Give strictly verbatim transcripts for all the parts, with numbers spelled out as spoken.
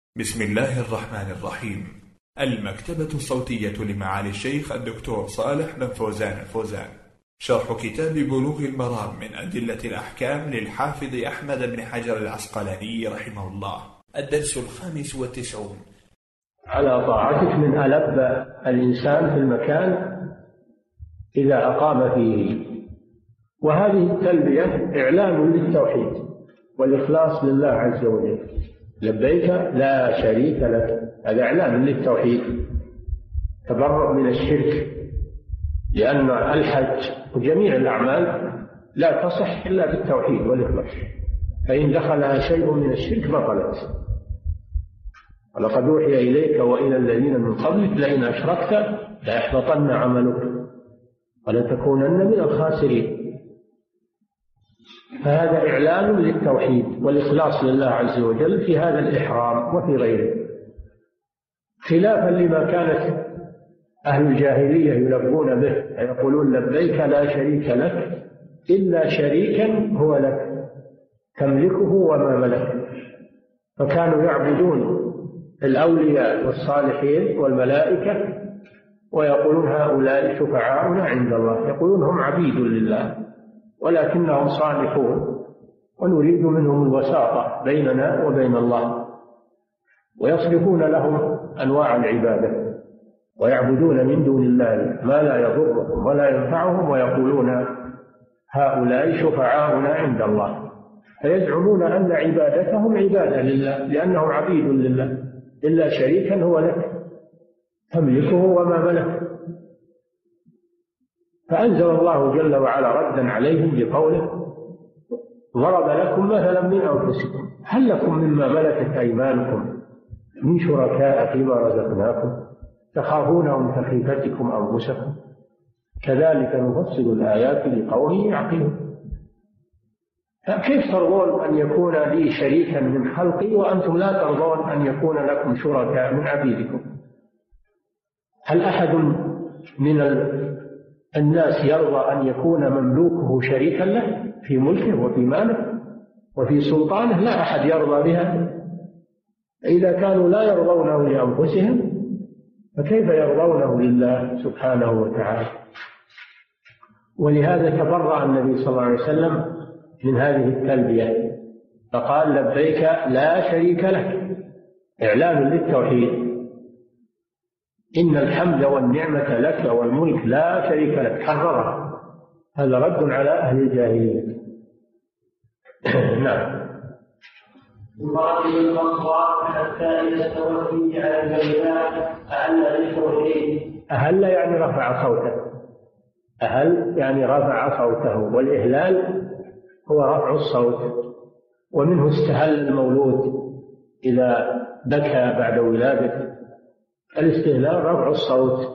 بسم الله الرحمن الرحيم. المكتبة الصوتية لمعالي الشيخ الدكتور صالح بن فوزان الفوزان، شرح كتاب بلوغ المرام من أدلة الأحكام للحافظ أحمد بن حجر العسقلاني رحمه الله. الدرس الخامس والتسعون. على طاعتك من ألب الإنسان في المكان إذا أقام فيه، وهذه التلبية إعلان للتوحيد والإخلاص لله عز وجل. لبيك لا شريك لك، هذا إعلان للتوحيد، تبرؤ من الشرك، لأن الحج وجميع الأعمال لا تصح إلا بالتوحيد والإخلاص، فإن دخلها شيء من الشرك بطلت. ولقد أوحي إليك وإلى الذين من قبلك لئن أشركت ليحبطن عملك ولتكونن من الخاسرين. فهذا إعلان للتوحيد والإخلاص لله عز وجل في هذا الإحرام وفي غيره، خلافا لما كانت أهل الجاهلية يلبون به، يقولون لبيك لا شريك لك إلا شريكا هو لك تملكه وما ملك. فكانوا يعبدون الأولياء والصالحين والملائكة ويقولون هؤلاء شفعاؤنا عند الله، يقولون هم عبيد لله ولكنهم صالحون ونريد منهم الوساطة بيننا وبين الله، ويصرفون لهم أنواع العبادة ويعبدون من دون الله ما لا يضرهم ولا ينفعهم، ويقولون هؤلاء شفعاؤنا عند الله، فيزعمون أن عبادتهم عبادة لله لأنهم عبيد لله. إلا شريكا هو لك تملكه وما ملك. فأنزل الله جل وعلا ردا عليهم بقوله ضرب لكم مثلا من أنفسكم هل لكم مما ملكت أيمانكم من شركاء فيما رزقناكم تخافونهم كخيفتكم أنفسكم كذلك نفصل الآيات لقوم يعقلون. كيف ترضون أن يكون لي شريكا من خلقي وأنتم لا ترضون أن يكون لكم شركاء من عبيدكم؟ هل أحد من الناس يرضى أن يكون مملوكه شريكا له في ملكه وفي ماله وفي سلطانه؟ لا أحد يرضى بها. إذا كانوا لا يرضونه لأنفسهم فكيف يرضونه لله سبحانه وتعالى؟ ولهذا تبرأ النبي صلى الله عليه وسلم من هذه التلبية فقال لبيك لا شريك لك، إعلان للتوحيد. إن الحمد والنعمة لك والملك لا شريك لك، حررها، هذا رد على أهل الجاهلية. نعم. حتى إذا استوت فيه على البينات أهل بالتوحيد. أهل يعني رفع صوته، أهل يعني رفع صوته، والإهلال هو رفع الصوت، ومنه استهل المولود إذا بكى بعد ولادته، الاستهلال رفع الصوت.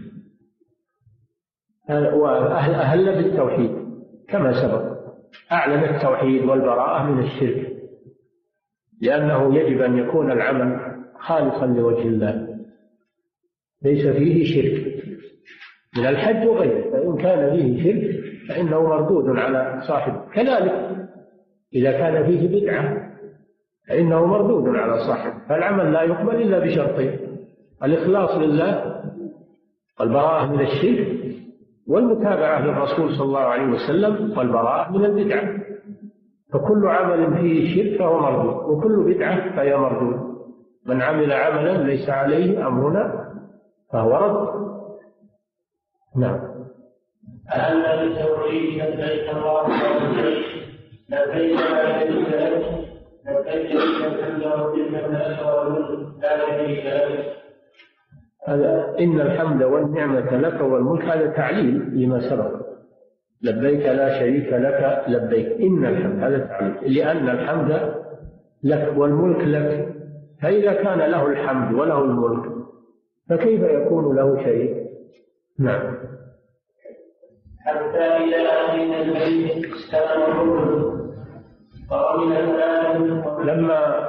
وأهل أهل بالتوحيد كما سبق، أعلن التوحيد والبراءة من الشرك، لأنه يجب أن يكون العمل خالصا لوجه الله ليس فيه شرك من الحج وغيره، فإن كان فيه شرك فإنه مردود على صاحبه. كذلك إذا كان فيه بدعة فإنه مردود على صاحبه. فالعمل لا يقبل إلا بشرطين: الإخلاص لله والبراءة من الشرك والمتابعة للرسول صلى الله عليه وسلم والبراءة من البدعة. فكل عمل فيه شرك فهو مردود، وكل بدعة فهي مردود. من عمل عملا ليس عليه أمرنا فهو رد. نعم. أهل بالتوحيد لبيك اللهم لبيك لبيك لا شريك لك لبيك الحمد والنعمة لك والملك لا شريك لك. هذا إن الحمد والنعمة لك والملك هذا تعليل لما سبق. لبيك لا شريك لك لبيك إن الحمد هذا تعليل، لأن الحمد لك والملك لك، فإذا كان له الحمد وله الملك فكيف يكون له شريك؟ نعم. حتى إذا أتينا البيت استلموا وقبل الآن. لما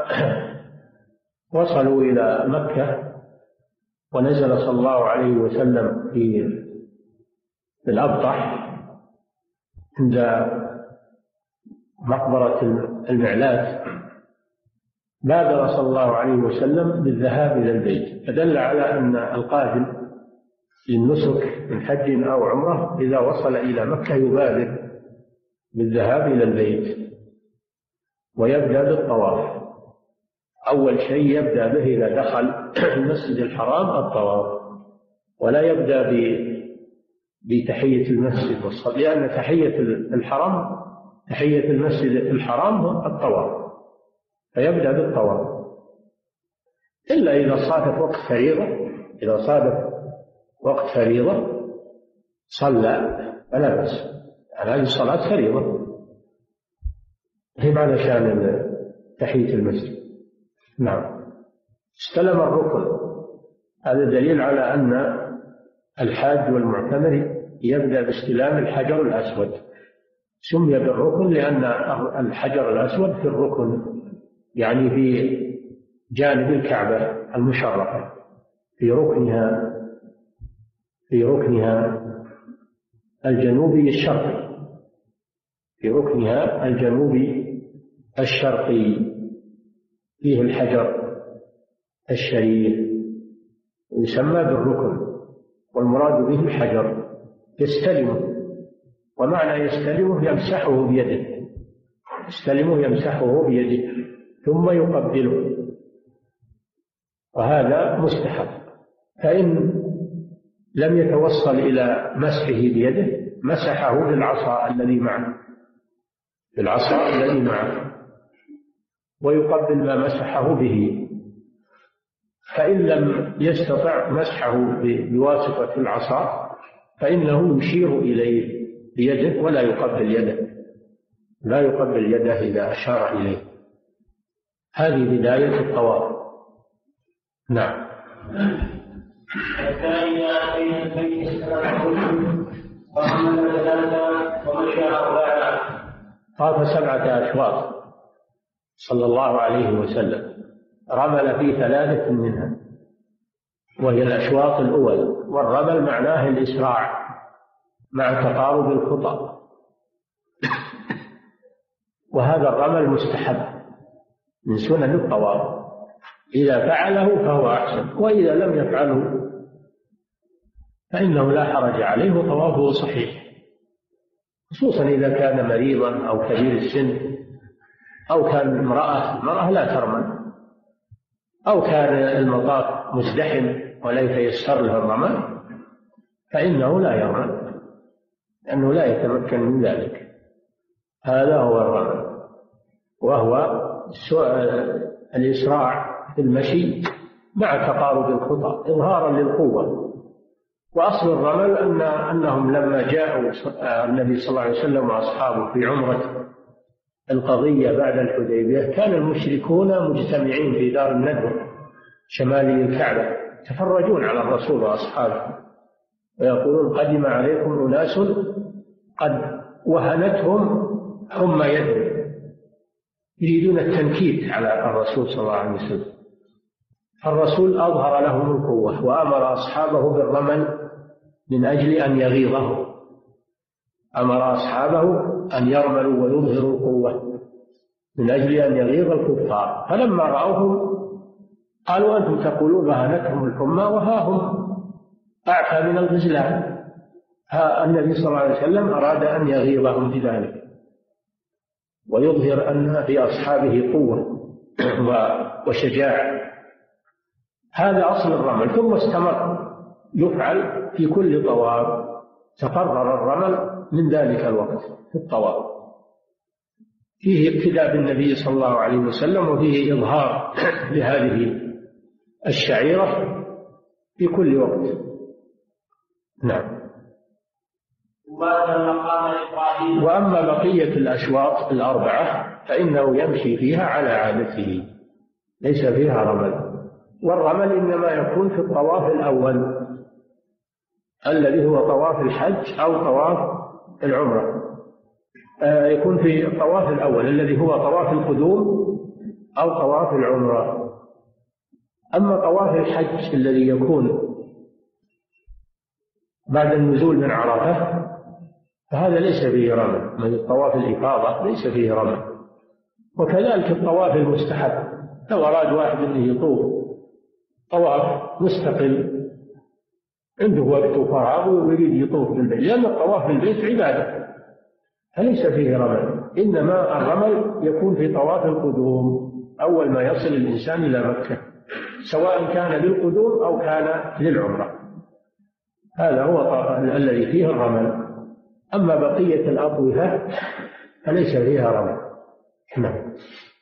وصلوا إلى مكة ونزل صلى الله عليه وسلم في الأبطح عند مقبرة المعلات بادر صلى الله عليه وسلم بالذهاب إلى البيت، فدل على أن القادم للنسك من حج أو عمرة إذا وصل إلى مكة يبادر بالذهاب إلى البيت ويبدأ بالطواف. أول شيء يبدأ به إذا دخل المسجد الحرام الطواف، ولا يبدأ بتحية المسجد والصلاة، لأن تحية الحرم تحية المسجد الحرام هو الطواف، فيبدأ بالطواف إلا إذا صادف وقت فريضة. إذا صادف وقت فريضة صلى فلا بأس، هذه الصلاة فريضة هي معنى شأن تحية المسجد. نعم. استلم الركن، هذا دليل على أن الحاج والمعتمر يبدأ باستلام الحجر الأسود. سمي بالركن لأن الحجر الأسود في الركن، يعني في جانب الكعبة المشرفة، في ركنها في ركنها الجنوبي الشرقي في ركنها الجنوبي الشرقي فيه الحجر الشريف يسمى بالركن، والمراد به الحجر. يستلمه، ومعنى يستلمه يمسحه بيده، يستلمه يمسحه بيده ثم يقبله، وهذا مستحب. فإن لم يتوصل إلى مسحه بيده مسحه بالعصا الذي معه بالعصا الذي معه ويقبل ما مسحه به. فإن لم يستطع مسحه بواسطة العصا فإنه يشير إليه بيده ولا يقبل يده لا يقبل يده إذا أشار إليه. هذه بداية الطواف. نعم. الثاني آتينا البيت السلام وحمل ثلاثة ومشى أربعة. طاف سبعة أشواط صلى الله عليه وسلم، رمل في ثلاثة منها وهي الأشواط الأول. والرمل معناه الإسراع مع تقارب الخطى، وهذا الرمل مستحب من سنن الطواف، إذا فعله فهو أحسن، وإذا لم يفعله فإنه لا حرج عليه وطوافه صحيح، خصوصا إذا كان مريضا أو كبير السن أو كان امرأة المرأة لا ترمل، أو كان المطاف مزدحم ولا يتيسر له الرمل فإنه لا يرمل لأنه لا يتمكن من ذلك. هذا هو الرمل، وهو الإسراع في المشي مع تقارب الخطى إظهارا للقوة. وأصل الرمل أن أنهم لما جاءوا النبي صلى الله عليه وسلم وأصحابه في عمرة القضية بعد الحديبية كان المشركون مجتمعين في دار الندوة شمالي الكعبة يتفرجون على الرسول وأصحابه ويقولون قدم عليكم أناس قد وهنتهم حمى يدهم، يريدون التنكيت على الرسول صلى الله عليه وسلم. فالرسول أظهر لهم القوة وأمر أصحابه بالرمل من أجل أن يغيظهم، أمر أصحابه أن يرملوا ويظهروا القوة من أجل أن يغيظ الكفار. فلما رأوهم قالوا أنتم تقولون وهنتهم الحمى وها هم أعفى من الغزلان. النبي صلى الله عليه وسلم أراد أن يغيظهم بذلك ويظهر أن في أصحابه قوة وشجاعة. هذا أصل الرمل، ثم استمر يفعل في كل طواف، تقرر الرمل من ذلك الوقت في الطواف، فيه اقتداء بالنبي صلى الله عليه وسلم وفيه إظهار لهذه الشعيرة في كل وقت. نعم. وأما بقية الأشواط الأربعة فإنه يمشي فيها على عادته ليس فيها رمل. والرمل إنما يكون في الطواف الأول الذي هو طواف الحج أو طواف العمرة، آه يكون في الطواف الأول الذي هو طواف القدوم أو طواف العمرة. أما طواف الحج الذي يكون بعد النزول من عرفة فهذا ليس فيه رمل، من طواف الإفاضة ليس فيه رمل. وكذلك الطواف المستحب لو أراد واحد أنه يطوف طواف مستقل عنده وقت وفراغ ويريد يطوف بالبيت، لأن الطواف بالبيت عبادة فليس فيه رمل، إنما الرمل يكون في طواف القدوم أول ما يصل الإنسان إلى مكة، سواء كان للقدوم أو كان للعمرة، هذا هو الذي فيه الرمل. أما بقية الأطوفة فليس فيها رمل. نعم.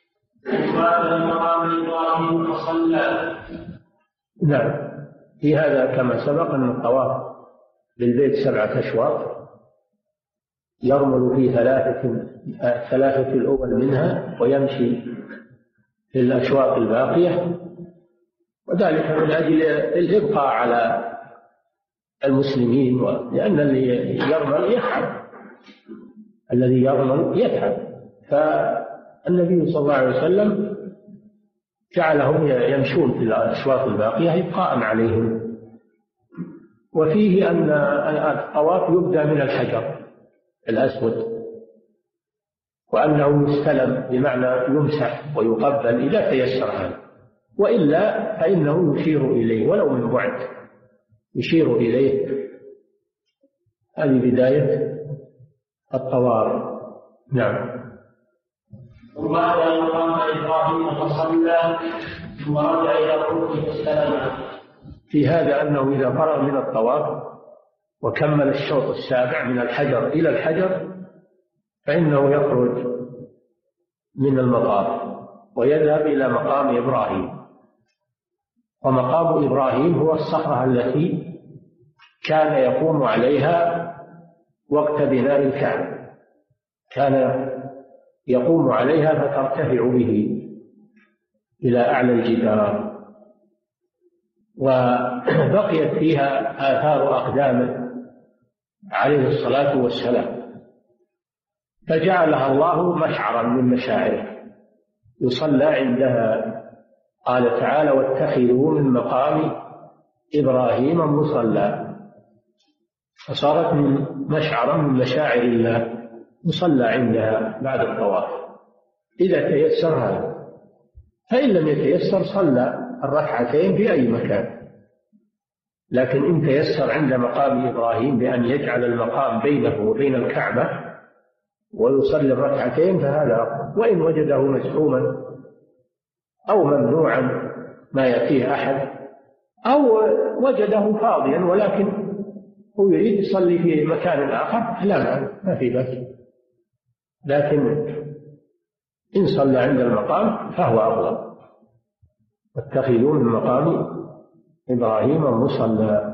نعم، في هذا كما سبق أن الطواف بالبيت سبعة أشواط يرمل في ثلاثة ثلاثة الأول منها ويمشي في الأشواط الباقية، وذلك من أجل الإبقاء على المسلمين، لأن اللي يرمل يتعب الذي يرمل يتعب فالنبي صلى الله عليه وسلم جعلهم يمشون في الأشواط الباقية إبقاء عليهم. وفيه أن الطواف يبدأ من الحجر الأسود، وأنه يستلم بمعنى يمسح ويقبل إذا تيسر هذا، وإلا فإنه يشير إليه ولو من بعد، يشير إليه. هذه بداية الطواف. نعم. ثم أتى مقام إبراهيم فصلى ثم رجع إلى الركن فاستلم. في هذا أنه إذا فرغ من الطواف وكمل الشوط السابع من الحجر إلى الحجر فإنه يخرج من المقام ويذهب إلى مقام إبراهيم. ومقام إبراهيم هو الصخرة التي كان يقوم عليها وقت بناء الكعبة، كان يقوم عليها فترتفع به إلى أعلى الجدار، وبقيت فيها آثار أقدامه عليه الصلاة والسلام، فجعلها الله مشعرا من مشاعره يصلى عندها. قال تعالى: واتخذوا من مقام إبراهيم مصلى، فصارت من مشعرا من مشاعر الله يصلى عندها بعد الطواف إذا تيسر هذا، فإن لم يتيسر صلى الركعتين في أي مكان. لكن إن تيسر عند مقام إبراهيم بأن يجعل المقام بينه وبين الكعبة ويصلي الركعتين فهذا أفضل. وإن وجده مزحوما أو ممنوعا ما يأتيه أحد أو وجده فاضيا ولكن هو يريد يصلي في مكان آخر لا ما في بأس، لكن إن صلى عند المقام فهو أفضل. واتخذوا من مقام إبراهيم مصلى.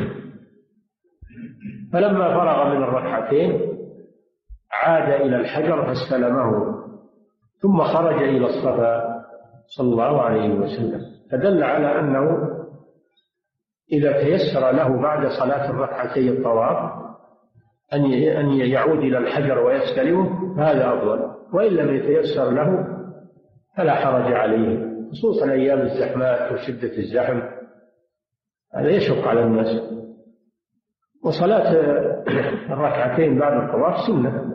فلما فرغ من الركعتين عاد إلى الحجر فاستلمه ثم خرج إلى الصفا صلى الله عليه وسلم، فدل على أنه إذا تيسر له بعد صلاة الركعتين الطواف أن يعود إلى الحجر ويستلمه هذا أفضل، وإن لم يتيسر له فلا حرج عليه، خصوصا أيام الزحمات وشدة الزحم، هذا يشق على الناس. وصلاة الركعتين بعد الطواف سنة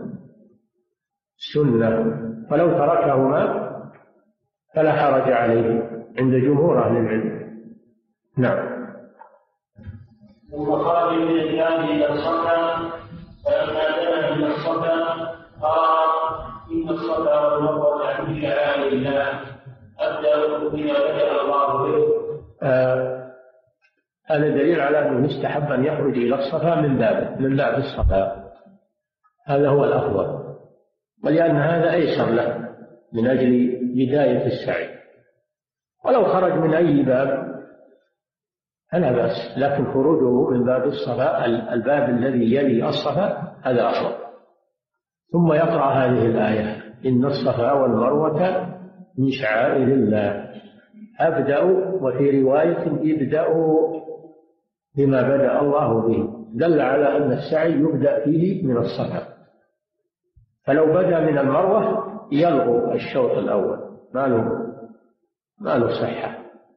سنة فلو تركهما فلا حرج عليه عند جمهور أهل العلم. نعم. ثم خرج من الجامع إلى الصفا، فلما دنا من الصفا قال: إن الصفا والمروة من شعائر الله، أبدأ بما بدأ الله به. آه هذا دليل على أنه يستحب أن يخرج إلى الصفا من بابه من باب الصفا، هذا هو الأفضل، ولأن هذا أيسر له من أجل بداية السعي. ولو خرج من أي باب فلا بأس، لكن خروجه من باب الصفا الباب الذي يلي الصفا هذا أفضل. ثم يقرأ هذه الآية: إن الصفا والمروة من شعائر الله، أبدأ، وفي رواية ابدأوا بما بدأ الله به، دل على أن السعي يبدأ فيه من الصفا، فلو بدأ من المروة يلغو الشوط الأول، ما له ما له صحة،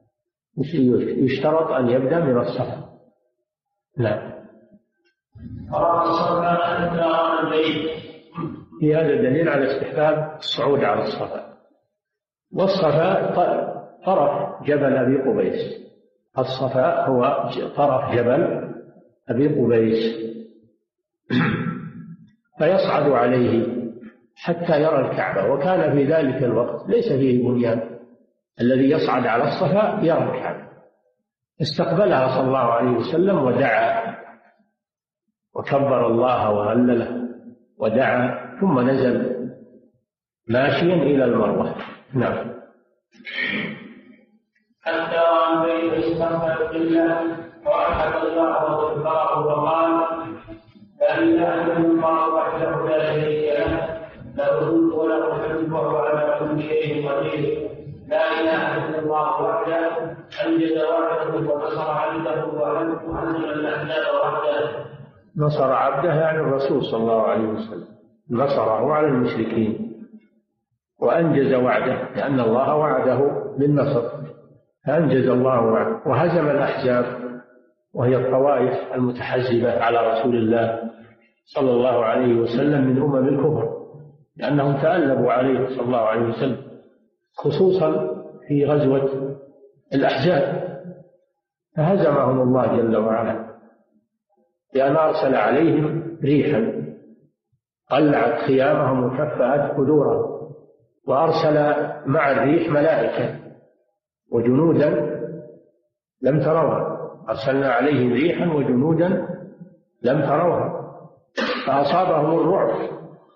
يشترط أن يبدأ من الصفا. نعم. في هذا دليل على استحباب الصعود على الصفا، والصفاء طرف جبل أبي قبيس. الصفاء هو طرف جبل أبي قبيس فيصعد عليه حتى يرى الكعبة، وكان في ذلك الوقت ليس فيه بنيان، الذي يصعد على الصفاء يرى الكعبة. استقبلها صلى الله عليه وسلم ودعا وكبر الله وهلله ودعا، ثم نزل ماشيا إلى المروة. نعم. حتى عن بيت استقبل القبلة وأحد الله وذكره وقال: لا إله إلا الله وحده لا شريك له، له الملك وله الحمد وهو على كل شيء قدير. لا إله إلا الله وحده أنجز وعده ونصر عبده وهزم الأحزاب وحده. نصر عبده يعني الرسول صلى الله عليه وسلم، نصره على المشركين وأنجز وعده، لأن الله وعده بالنصر فأنجز الله وعده، وهزم الأحزاب وهي الطوائف المتحزبة على رسول الله صلى الله عليه وسلم من أمم الكفر، لأنهم تألبوا عليه صلى الله عليه وسلم، خصوصا في غزوة الأحزاب، فهزمهم الله جل وعلا لأن أرسل عليهم ريحا قلعت خيامهم وكفأت قدورهم، وأرسل مع الريح ملائكة وجنودا لم تروها، أرسلنا عليهم ريحا وجنودا لم تروها فأصابهم الرعب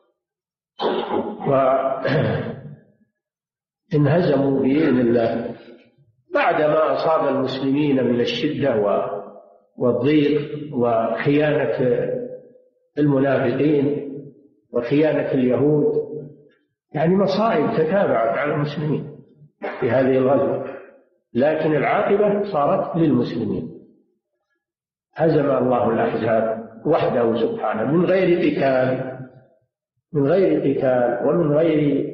وانهزموا بإذن الله. بعدما أصاب المسلمين من الشدة والضيق وخيانة المنافقين وخيانة اليهود، يعني مصائب تتابعت على المسلمين في هذه الغزوة، لكن العاقبة صارت للمسلمين. هزم الله الأحزاب وحده سبحانه من غير قتال من غير قتال ومن غير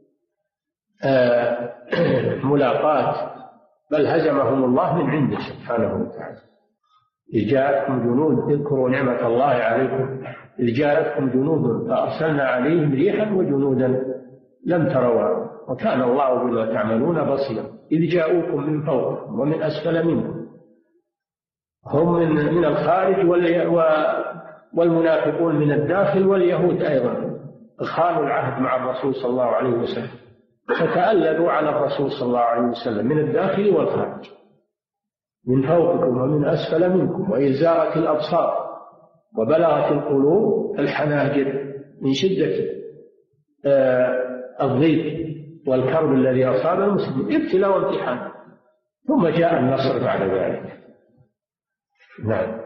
آه ملاقاة، بل هزمهم الله من عنده سبحانه وتعالى. إذ جاءتكم جنود، اذكروا نعمة الله عليكم إذ جاءتكم جنود فأرسلنا عليهم ريحا وجنودا لم تروها وكان الله بما تعملون بصيرا. إذ جاءوكم من فوقكم ومن أسفل منكم، هم من من الخارج والمنافقون من الداخل، واليهود أيضا خانوا العهد مع الرسول صلى الله عليه وسلم، فتألبوا على الرسول صلى الله عليه وسلم من الداخل والخارج، من فوقكم ومن أسفل منكم، وإذ زاغت الأبصار وبلغت القلوب الحناجر من شدة الضيق والكرب الذي أصاب المسلمين، ابتلاء وامتحان، ثم جاء النصر بعد ذلك. نعم.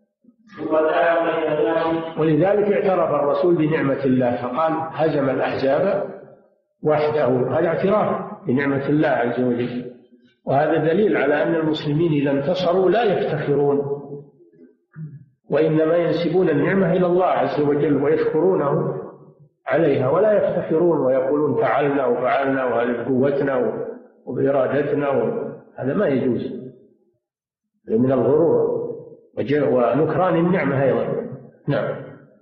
ولذلك اعترف الرسول بنعمة الله فقال هزم الأحزاب وحده، هذا اعتراف بنعمة الله عز وجل، وهذا دليل على أن المسلمين إذا انتصروا لا يفتخرون، وإنما ينسبون النعمة إلى الله عز وجل ويشكرونه عليها، ولا يفتخرون ويقولون فعلنا وفعلنا وهذه قوتنا وبإرادتنا، هذا ما يجوز من الغرور ونكران النعمة أيضا. نعم.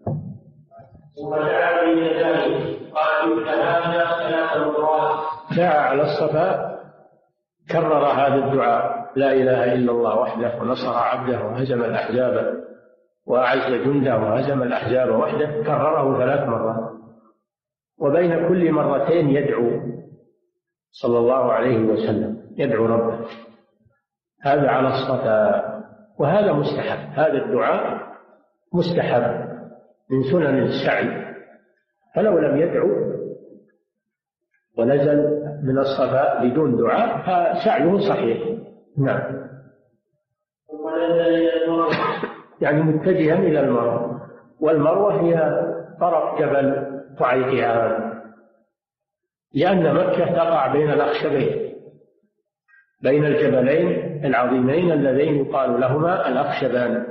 ودعا من ذلك قال هذا ثلاث مرات، دعا على الصفا كرر هذا الدعاء: لا إله إلا الله وحده ونصر عبده وهزم الأحزاب وأعز جنده وهزم الأحزاب وحده، كرره ثلاث مرات، وبين كل مرتين يدعو صلى الله عليه وسلم، يدعو ربه. هذا على الصفا، وهذا مستحب، هذا الدعاء مستحب من سنن السعي، فلو لم يدعو ونزل من الصفا بدون دعاء فسعيه صحيح. نعم. يعني متجها إلى المروة، والمروة هي طرف جبل قعيقعان، لأن مكة تقع بين الأخشبين، بين الجبلين العظيمين اللذين يقال لهما الأخشبان،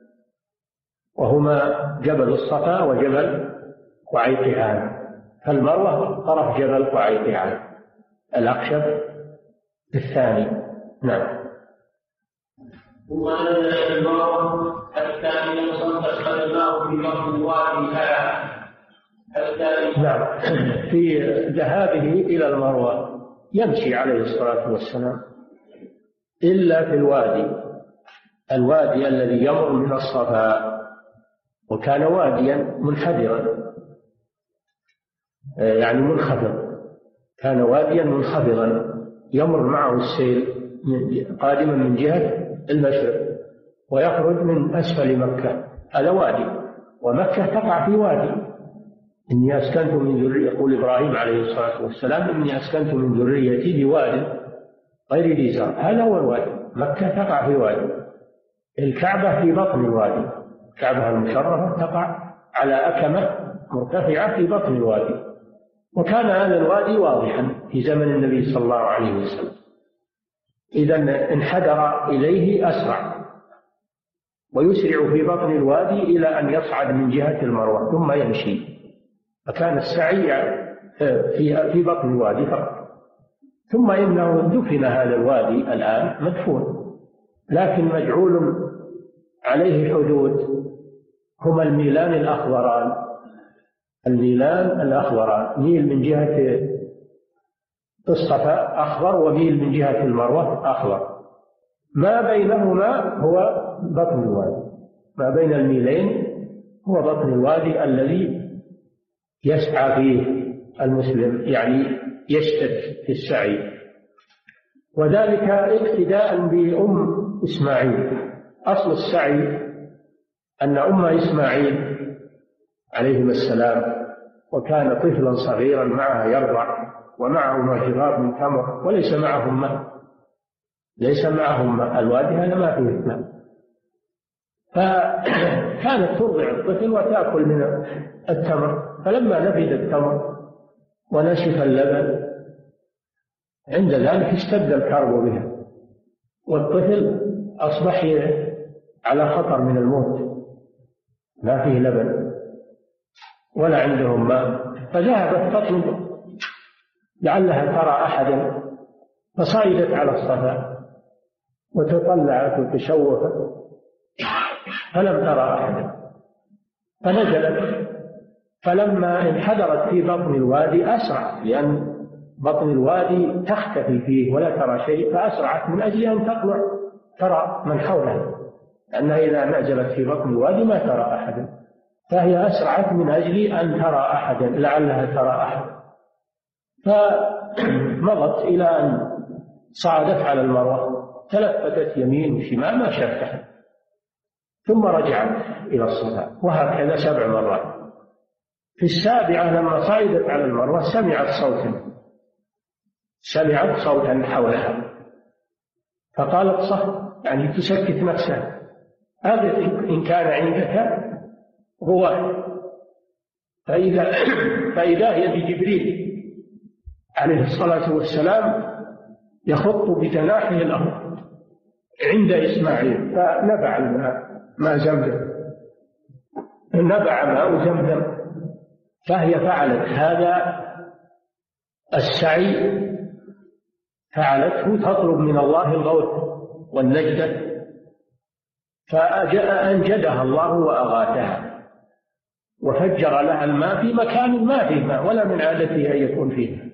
وهما جبل الصفا وجبل قعيقعان، فالمروة طرف جبل قعيقعان، الأخشب الثاني. نعم. ثم نزل إلى المروة حتى إذا صدق الماء في بطن الوادي نعم. في ذهابه إلى المروة يمشي عليه الصلاة والسلام إلا في الوادي الوادي الذي يمر من الصفا، وكان واديا منحدرا يعني منخفض، كان واديا منخفضا يمر معه السيل قادما من جهة المشرق ويخرج من أسفل مكة، هذا وادي، ومكة تقع في وادي. إني أسكنت من ذرية، يقول إبراهيم عليه الصلاة والسلام إني أسكنت من ذريتي بواد غير ذي زرع، هذا هو الوادي، مكة تقع في وادي. الكعبة في بطن الوادي، الكعبة المشرفة تقع على أكمة مرتفعة في بطن الوادي، وكان هذا الوادي واضحا في زمن النبي صلى الله عليه وسلم. إذا انحدر إليه أسرع ويسرع في بطن الوادي إلى أن يصعد من جهة المروة ثم يمشي، فكان السعي في في بطن الوادي فقط. ثم إنه دفن هذا الوادي الآن مدفون، لكن مجعول عليه حدود هما الميلان الأخضران، الميلان الأخضران، ميل من جهة الصفا أخضر وميل من جهة المروة أخضر، ما بينهما هو بطن الوادي، ما بين الميلين هو بطن الوادي الذي يسعى فيه المسلم، يعني يشتد في السعي. وذلك اقتداء بأم إسماعيل. أصل السعي أن أم إسماعيل عليهما السلام وكان طفلا صغيرا معها يرضع ومعهما جراب من تمر وليس معهم ماء، ليس معهم ماء، الوادي هذا ما فيه ماء، فكانت ترضع الطفل وتأكل من التمر، فلما نفد التمر ونشف اللبن عند ذلك اشتد الكرب بها، والطفل أصبح على خطر من الموت، ما فيه لبن ولا عندهم ماء، فذهبت تطلب لعلها ترى أحدا، فصعدت على الصفا وتطلعت وتشوفت فلم ترى أحدا، فنزلت، فلما انحدرت في بطن الوادي أسرع، لأن بطن الوادي تختفي فيه ولا ترى شيء، فأسرعت من أجل أن تطلع ترى من حولها، لأنها إذا نزلت في بطن الوادي ما ترى أحدا، فهي أسرعت من أجل أن ترى أحدا لعلها ترى أحدا، فمضت إلى أن صعدت على المروة، تلفتت يمين وشمال ما شافت أحد، ثم رجعت إلى الصفا، وهكذا سبع مرات. في السابعة لما صعدت على المروة سمعت صوتا سمعت صوتا حولها، فقالت صح، يعني تسكت نفسها، هذا إن كان عندك غواه، فإذا فإذا هي بجبريل عليه الصلاة والسلام يخط بجناحه الأرض عند إسماعيل، فنبع الماء ماء زمزم، نبع ماء زمزم، فهي فعلت هذا السعي، فعلته تطلب من الله الغوث والنجدة، فأنجدها الله وأغاثها وفجر لها الماء في مكان ما فيه ماء ولا من عادته أن يكون فيه،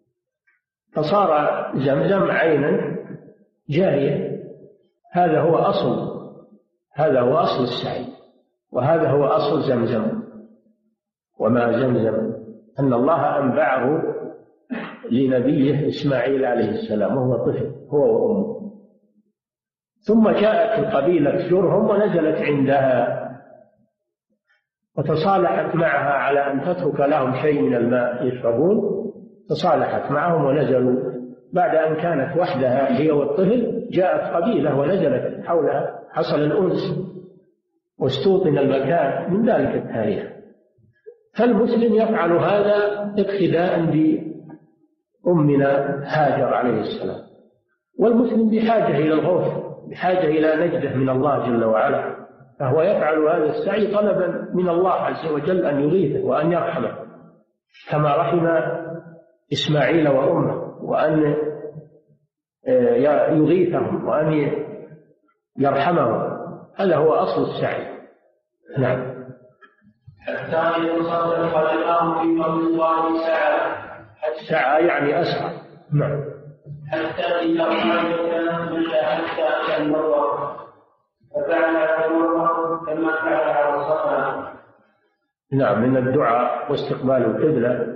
فصار زمزم عينا جارية. هذا هو أصل هذا هو أصل السعي، وهذا هو أصل زمزم وما زمزم، أن الله أنبعه لنبيه إسماعيل عليه السلام وهو طفل هو وأمه. ثم جاءت قبيلة جرهم ونزلت عندها وتصالحت معها على أن تترك لهم شيء من الماء يشربون، تصالحت معهم ونزلوا، بعد أن كانت وحدها هي والطفل جاءت قبيلة ونزلت حولها، حصل الأنس واستوطن المكان من ذلك التاريخ. فالمسلم يفعل هذا اقتداء بأمنا هاجر عليه السلام، والمسلم بحاجة إلى الغوث، بحاجة إلى نجدة من الله جل وعلا، فهو يفعل هذا السعي طلبا من الله عز وجل أن يغيثه وأن يرحمه كما رحم إسماعيل وأمه، وأن يغيثهم وأن يرحمهم، هذا هو أصل السعي. نعم. الثاني يصدق الأمر في فضل الله سعى سعى يعني أسرع. نعم. حتى إذا خرجت مشى حتى أتى المروة ففعل على المروة كما فعل على الصفا. نعم، من الدعاء واستقبال القبلة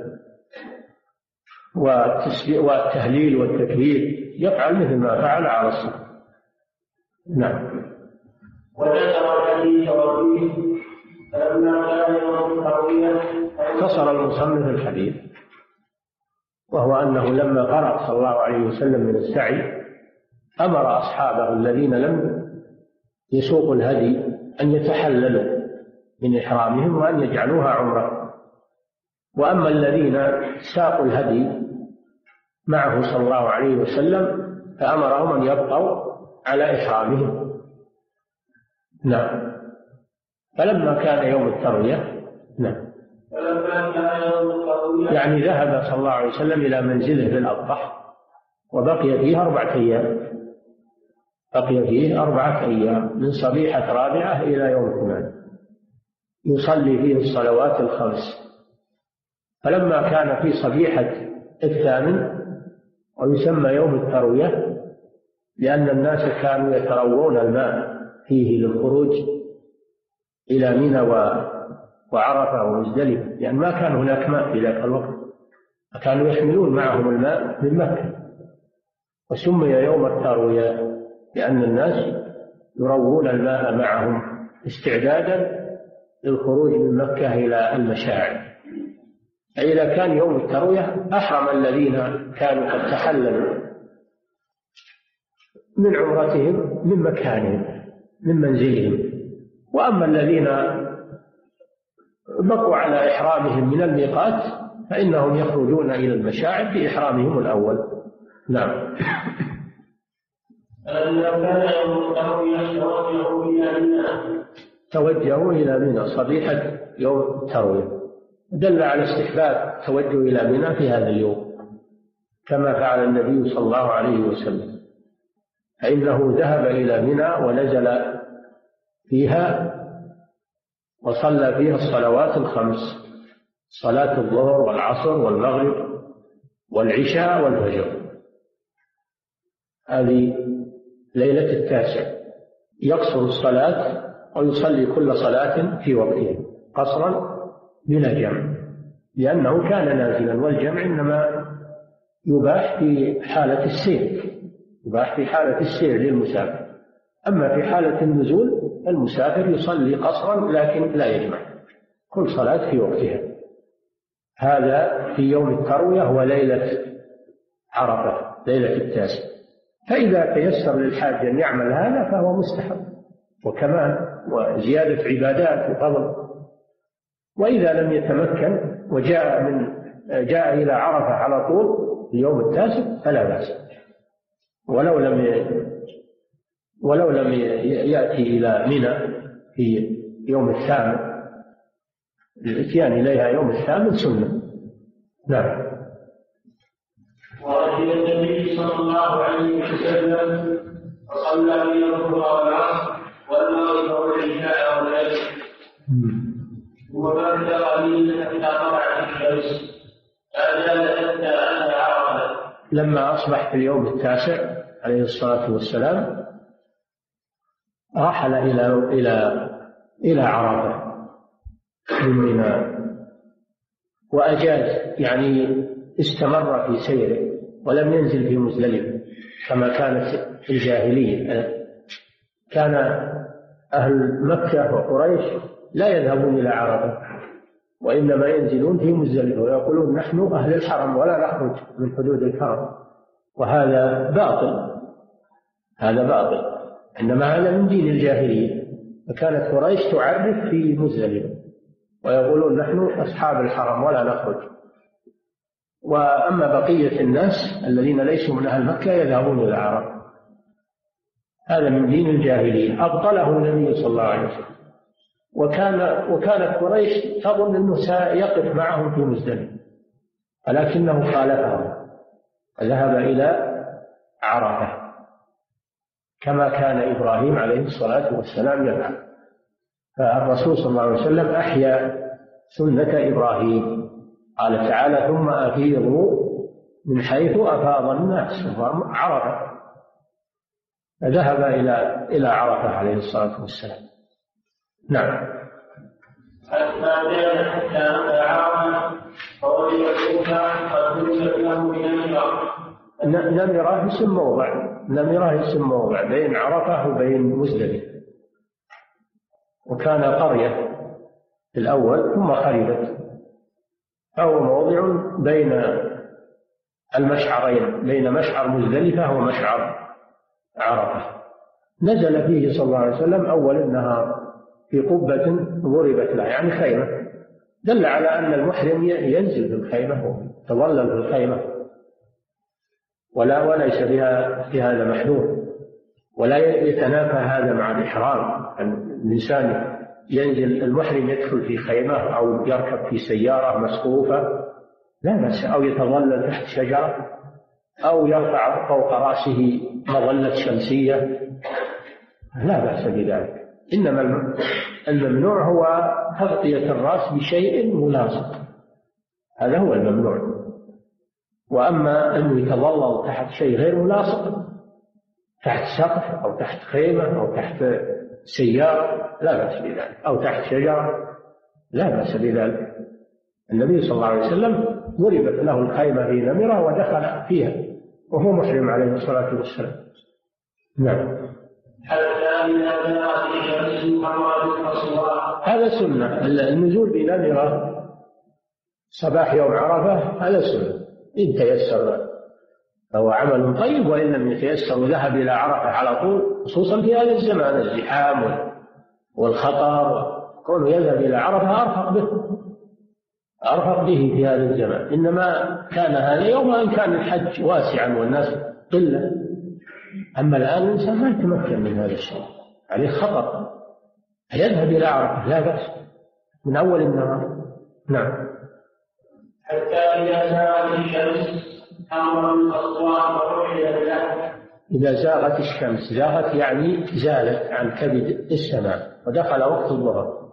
والتهليل والتكبير يفعل مثل ما فعل على الصفا. نعم. وذكر الحديث وفيه فلما كان يوم التروية اختصر المصنف الحديث، وهو أنه لما فرغ صلى الله عليه وسلم من السعي أمر أصحابه الذين لم يسوقوا الهدي أن يتحللوا من إحرامهم وأن يجعلوها عمرة، وأما الذين ساقوا الهدي معه صلى الله عليه وسلم فأمرهم أن يبقوا على إحرامهم. نعم. فلما كان يوم التروية، نعم، فلما كان يوم التروية يعني ذهب صلى الله عليه وسلم إلى منزله في الأضحى وبقي فيه أربعة أيام بقي فيه أربعة أيام من صبيحة رابعة إلى يوم الثمان يصلي فيه الصلوات الخمس. فلما كان في صبيحة الثامن ويسمى يوم التروية لأن الناس كانوا يتروون الماء فيه للخروج إلى منى وعرفة ومزدلفة، لأن يعني ما كان هناك ماء في ذاك الوقت، فكانوا يحملون معهم الماء من مكة، وسمي يوم التروية لأن الناس يروون الماء معهم استعدادا للخروج من مكة إلى المشاعر. فإذا كان يوم التروية أحرم الذين كانوا قد تحللوا من عمرتهم من مكانهم من منزلهم، وأما الذين بقوا على إحرامهم من الميقات فإنهم يخرجون إلى المشاعر بإحرامهم الأول. نعم. فلما كان يوم التروية توجهوا إلى منى توجهوا إلى منى صبيحة يوم التروية، دل على استحباب توجه إلى منى في هذا اليوم كما فعل النبي صلى الله عليه وسلم، فإنه ذهب إلى منى ونزل فيها وصلى فيها الصلوات الخمس، صلاة الظهر والعصر والمغرب والعشاء والفجر. هذه ليلة التاسع يقصر الصلاة ويصلي كل صلاة في وقتها قصرا بلا جمع، لأنه كان نازلا، والجمع إنما يباح في حالة السير يباح في حالة السير للمسافر، أما في حالة النزول المسافر يصلي قصرا لكن لا يجمع كل صلاة في وقتها. هذا في يوم التروية هو ليلة عرفة ليلة التاسع. فإذا تيسر للحاج أن يعمل هذا فهو مستحب وكمان وزيادة عبادات وفضل. وإذا لم يتمكن وجاء من جاء إلى عرفة على طول في يوم التاسع فلا بأس، ولو لم ولو لم يأتي إلى منى في يوم الثامن، الإتيان إليها يوم الثامن سنة. نعم. ورجل النبي صلى الله عليه وسلم وصلى بين الظهر والعصر والمغرب والعشاء والفجر وبعد قليلا حتى طلعت الشمس فأجال حتى أتى عرفة. لما أصبح في اليوم التاسع عليه الصلاة والسلام رحل إلى إلى إلى عرفة من منى وأجاز، يعني استمر في سيره ولم ينزل في مزدلفة كما كانت في الجاهلية. كان أهل مكة وقريش لا يذهبون إلى عرفة وإنما ينزلون في مزدلفة ويقولون نحن أهل الحرم ولا نخرج من حدود الحرم، وهذا باطل هذا باطل إنما هذا من دين الجاهلية. فكانت قريش تعرف في مزدلفة ويقولون نحن أصحاب الحرم ولا نخرج، وأما بقية الناس الذين ليسوا من أهل مكة يذهبون إلى عرفة. هذا من دين الجاهلية أبطله النبي صلى الله عليه وسلم. وكان وكانت قريش تظن أنه سيقف معهم في مزدلفة، ولكنه خالفهم وذهب إلى عرفة كما كان إبراهيم عليه الصلاة والسلام يفعل. فالرسول صلى الله عليه وسلم أحيا سنة إبراهيم، قال تعالى ثم أفيضوا من حيث أفاض الناس وهو عرفة، فذهب إلى إلى عرفة عليه الصلاة والسلام. نعم. حتى كان حتى أتى عرفة فولد الكوفة قد وجد له بنمرة. نمرة اسم موضع، نمرة اسم موضع بين عرفة وبين مزدلفة، وكان قرية في الأول ثم خربت، أو موضع بين المشعرين، بين مشعر مزدلفة ومشعر عرفة. نزل فيه صلى الله عليه وسلم أول النهار في قبة ضربت له، يعني خيمة، دل على أن المحرم ينزل في الخيمة ويتظلل في الخيمة، ولا وليس بها في هذا محذور، ولا يتنافى هذا مع الإحرام. الإنسان ينزل، المحرم يدخل في خيمة أو يركب في سيارة مسقوفة لا بأس، أو يتظلل تحت شجرة، أو يرفع فوق رأسه مظلة شمسية لا بأس بذلك. إنما الممنوع هو تغطية الرأس بشيء ملاصق، هذا هو الممنوع. وأما أنه يتظلل تحت شيء غير ملاصق، تحت سقف أو تحت خيمة أو تحت سيارة لا بأس بذلك، أو تحت شجرة لا بأس بذلك. النبي صلى الله عليه وسلم ضربت له الخيمة في نمرة ودخل فيها وهو محرم عليه الصلاة والسلام. نعم. هذا سنة، النزول بنمرة صباح يوم عرفة هذا سنة إن تيسر، فهو عمل طيب، وإن لم يتيسر وذهب إلى عرفة على طول، خصوصا في هذا الزمان الزحام والخطر، كونه يذهب إلى عرفة أرفق به أرفق به في هذا الزمان. إنما كان هذا يوم أن كان الحج واسعا والناس قلة، أما الآن الإنسان ما يتمكن من هذا الشيء، عليه خطر، يذهب إلى عرفة لا بأس من أول النهار. نعم. حتى إذا زاغت الشمس أمر الأصوات وروحي له. إذا زاغت الشمس، زاغت يعني زالت عن كبد السماء، ودخل وقت الظهر،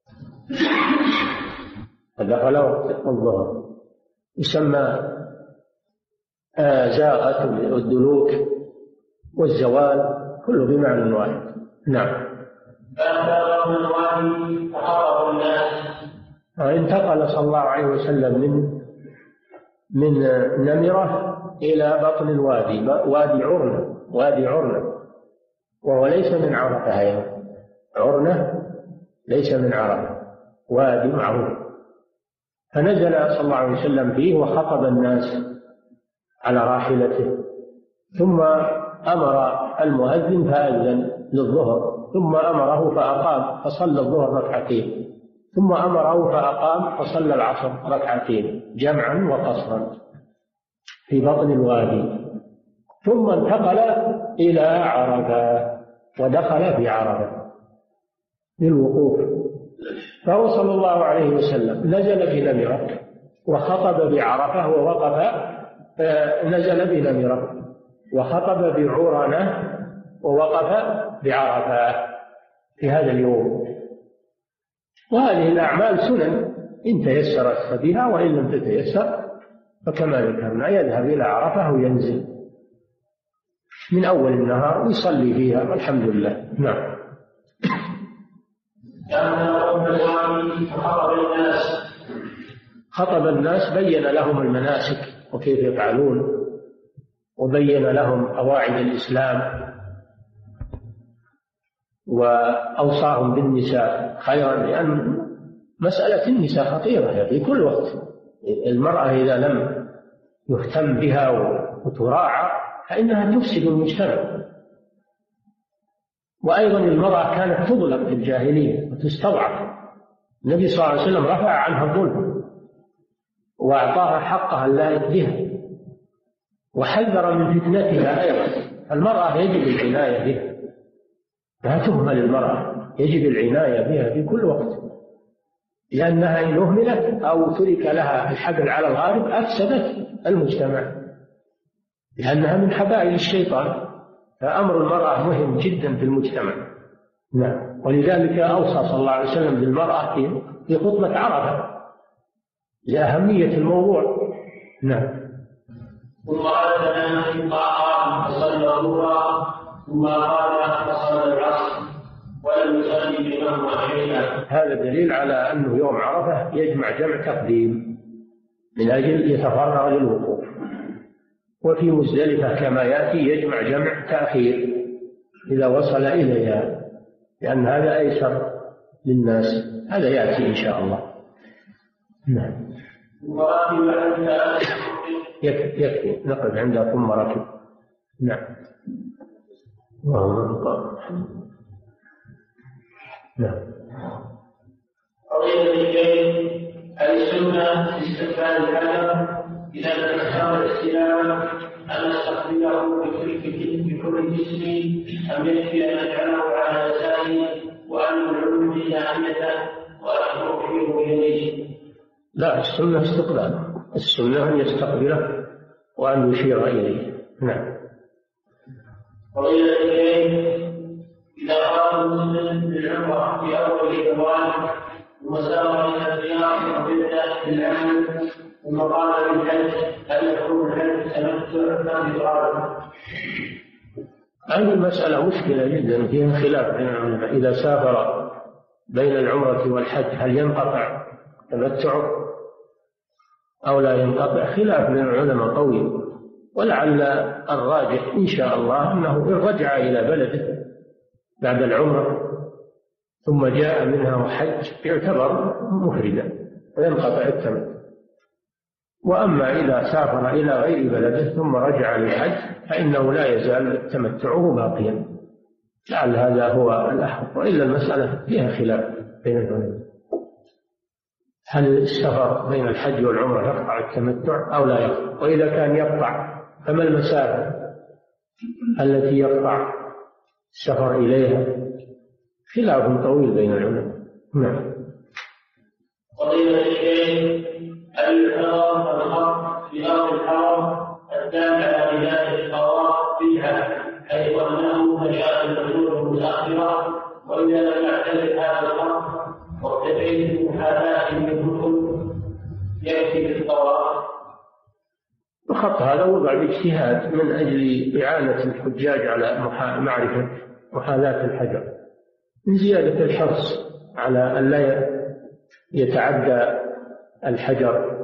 ودخل وقت الظهر يسمى آه زاغت الدلوك والزوال كله بمعنى واحد. نعم. فأنتقل من الوادي فحضروا الناس. انتقل صلى الله عليه وسلم من من نمرة إلى بطن الوادي، وادي عرنة، وادي عرنة، وهو ليس من عرفة أيضا، عرنة ليس من عرفة، وادي معروف. فنزل صلى الله عليه وسلم فيه وخطب الناس على راحلته، ثم أمر المؤذن فأذن للظهر، ثم أمره فأقام فصلى الظهر ركعتين، ثم أمره فأقام فصلى العصر ركعتين جمعا وقصرا في بطن الوادي، ثم انتقل إلى عرفة ودخل في عرفة للوقوف. فهو صلى الله عليه وسلم نزل بنمرة وخطب بعرفة ووقف، نزل بنمرة وخطب بعرنة ووقف بعرفة في هذا اليوم. وهذه الأعمال سنن إن تيسرت بها، وإن لم تتيسر فكما ذكرنا يذهب إلى عرفة وينزل من أول النهار ويصلي فيها والحمد لله. نعم. خطب الناس، بين لهم المناسك وكيف يفعلون، وبين لهم قواعد الإسلام، وأوصاهم بالنساء خيرا، لأن مسألة النساء خطيرة في كل وقت. المرأة إذا لم يهتم بها وتراعى فإنها تفسد المجتمع. وأيضا المرأة كانت تظلم في الجاهلية وتستضعف، النبي صلى الله عليه وسلم رفع عنها الظلم وأعطاها حقها اللائق بها، وحذر من فتنتها. أيضا المرأة يجب العناية بها، لا تهمل المرأة، يجب العناية بها في كل وقت، لأنها إن أهملت أو ترك لها الحبل على الغارب أفسدت المجتمع، لأنها من حبائل الشيطان. فأمر المرأة مهم جدا في المجتمع. نعم. ولذلك أوصى صلى الله عليه وسلم بالمرأة في خطبة عرفة لأهمية الموضوع. نعم. ثم أذن ثم أقام فصلى الظهر ثم قال فصلى العصر ولم يصلي بينهما شيئا. هذا دليل على أنه يوم عرفة يجمع جمع تقديم من أجل يتفرغ للوقوف، وفي مزدلفة كما يأتي يجمع جمع تأخير إذا وصل إليها، لأن هذا أيسر للناس. هذا يأتي إن شاء الله. نعم. يكفي, يكفي. نقف عندها ثم ركب. نعم. نعم. قضية الشيء السنة استقبال الحجر إذا تذكر الاستلام أن نستقبله بكل جسم أم يكفي أن نجعله على يساره وأن العلوم جامدة وأن نوحيه بيده؟ لا، السنة استقباله، السنة أن يستقبله وأن يشير إليه. نعم. قضية الشيء إذا قال المسلم بالعمرة في أول الجوال وسار إلى الرياض وبدأ بالعمل ثم قال بالحج هل يكون الحج تمتع أم إفراد؟ هذه المسألة مشكلة جدا، فيها خلاف بين العلماء. إذا سافر بين العمرة والحج هل ينقطع تمتعه أو لا ينقطع؟ خلاف بين العلماء قوي، ولعل الراجح إن شاء الله أنه إن رجع إلى بلده بعد العمرة ثم جاء منها وحج يعتبر مفردا وينقطع التمتع. وأما إذا سافر إلى غير بلده ثم رجع للحج فإنه لا يزال تمتعه باقيا. لعل هذا هو الأحوط، وإلا المسألة فيها خلاف بين العلماء، هل السفر بين الحج والعمرة يقطع التمتع أو لا يقطع؟ وإذا كان يقطع فما المسافة التي يقطع السفر إليها؟ خلاف طويل بين العلماء. نعم. قضية الشيء الحرام الخط في أرض الحرم التابع لله الطواف فيها، حيث أنه مشاء الحدود المتأخرة، وإذا لم يعترف هذا الخط وابتديت المحاذاة من الركن يكفي بالطواف. الخط هذا وضع باجتهاد من أجل إعانة الحجاج على معرفة محاذاة الحجر، من زيادة الحرص على أن لا يتعدى الحجر،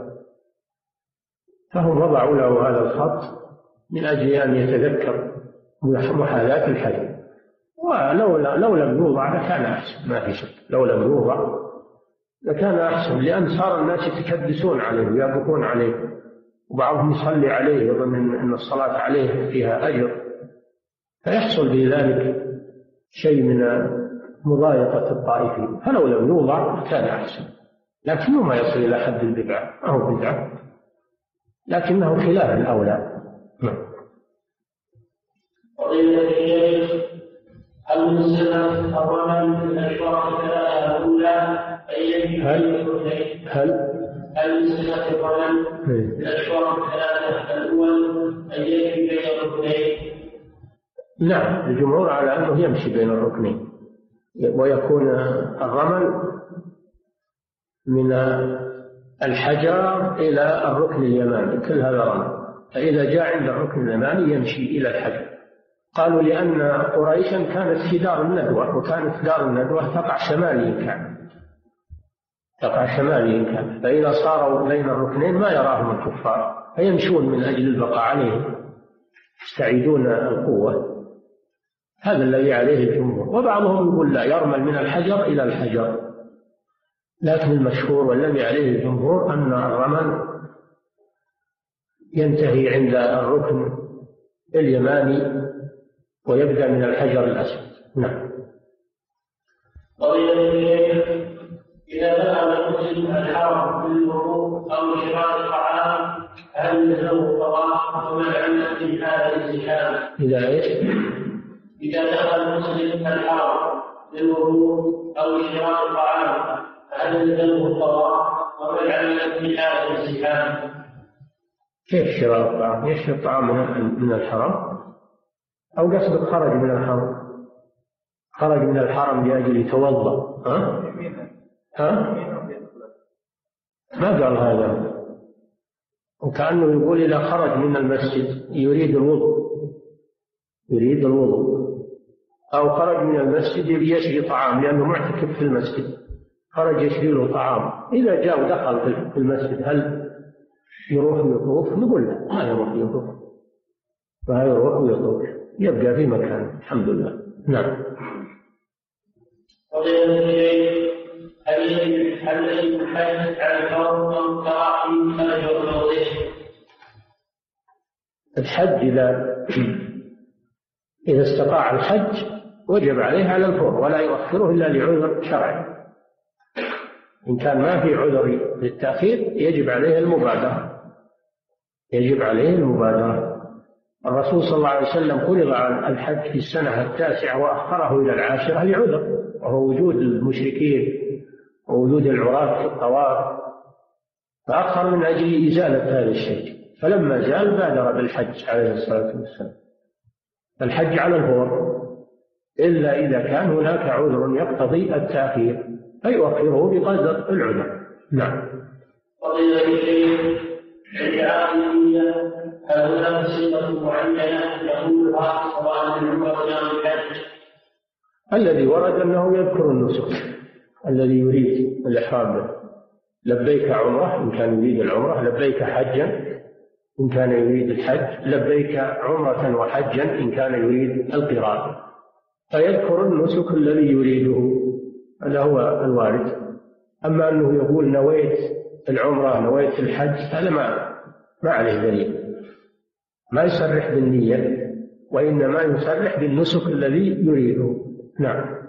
فهم وضعوا له هذا الخط من أجل أن يتذكر محاذاة الحجر. ولو لو لم يوضع لكان أحسن، ما في شك، لو لم يوضع لكان أحسن، لأن صار الناس يتكدسون عليه ويبكون عليه، وبعضهم يصلي عليه يظن أن الصلاة عليه فيها أجر، فيحصل بذلك شيء من مضايقة الطائفين. فلو لم يوضع كان أحسن، لكنه ما يصل إلى حد البدعة، أو بدعة، لكنه خلاف الأولى. قضية الشيخ هل من سنة الرمل من الأشواط الثلاثة الأولى أي هل هل هل من سنة الرمل من الأشواط الثلاثة الأول أي يجري بين الركنين؟ نعم، الجمهور على أنه يمشي بين الركنين، ويكون الرمل من الحجر إلى الركن اليماني، كل هذا رمل، فإذا جاء عند الركن اليماني يمشي إلى الحجر. قالوا لأن قريشا كانت في دار الندوة، وكانت دار الندوة تقع شمالي كان تقع شمالي كان فإذا صاروا بين الركنين ما يراهم الكفار، فيمشون من أجل البقاء عليه، يستعيدون القوة. هذا الذي عليه الجمهور. وبعضهم يقول لا، يرمل من الحجر إلى الحجر، لكن المشهور والذي عليه الجمهور أن الرمل ينتهي عند الركن اليماني ويبدأ من الحجر الأسود. نعم. قضية الشيخ إذا دخل المسلم الحرم بالوضوء أو شراء الطعام هل له طواف وما العلة في هذا الزحام؟ إذا إيش؟ إذا دخل المسلم الحرم بالوضوء أو شراء الطعام هل له طواف وما العلة في هذا الزحام؟ كيف شراء الطعام؟ يشتري الطعام من الحرم أو قصدك خرج من الحرم؟ خرج من الحرم لأجل يتوضأ؟ ها؟ ها؟ ما قال هذا. وكأنه يقول إذا خرج من المسجد يريد الوضوء يريد الوضوء أو خرج من المسجد يشري طعام لأنه معتكف في المسجد، خرج يشري له طعام، إذا جاء ودخل في المسجد هل يروح ويطوف؟ نقول لا، ما يروح يطوف، ما يروح ويطوف، يبقى في مكانه. الحمد لله. نعم. هل الحج على الفور كراهي فلا الحج إذا إذا استطاع الحج وجب عليه على الفور ولا يؤخره إلا لعذر شرعي. إن كان ما في عذر للتأخير يجب عليه المبادرة يجب عليه المبادرة. الرسول صلى الله عليه وسلم فرض عن الحج في السنة التاسعة وأخره إلى العاشرة لعذر، وهو وجود المشركين ووجود العراة في الطواف، فأخر من أجل إزالة هذا الشيء، فلما زال بادر بالحج عليه الصلاة والسلام. الحج على الفور إلا إذا كان هناك عذر يقتضي التأخير فيؤخره بقدر العذر. نعم. فضيلة الشيخ العالمية هل هناك صفة معينة يقولها سواء العمرة أو الحج؟ الذي ورد أنه يذكر النسك الذي يريد الإحرام به، لبيك عمرة إن كان يريد العمرة، لبيك حجا إن كان يريد الحج، لبيك عمرة وحجا إن كان يريد القران، فيذكر النسك الذي يريده، هذا هو الوارد. أما أنه يقول نويت العمرة نويت الحج هذا ما ما عليه دليل، ما يصرح بالنية وإنما يصرح بالنسك الذي يريده. نعم.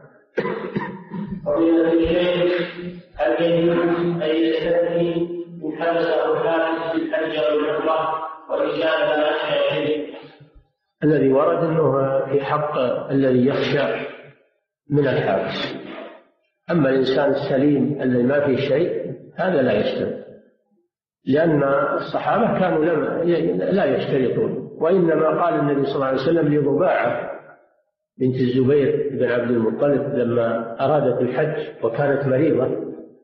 فضيلة الشيخ هل يجوز أن يستثني من حبس أو حابس بالحج أو العمرة وإجابة لا شيء؟ الذي ورد أنه في حق الذي يخشى من الحابس، أما الإنسان السليم الذي ما فيه شيء هذا لا يشترط، لأن الصحابة كانوا لا يشترطون، وإنما قال النبي صلى الله عليه وسلم لضباعة بنت الزبير بن عبد المطلب لما أرادت الحج وكانت مريضة،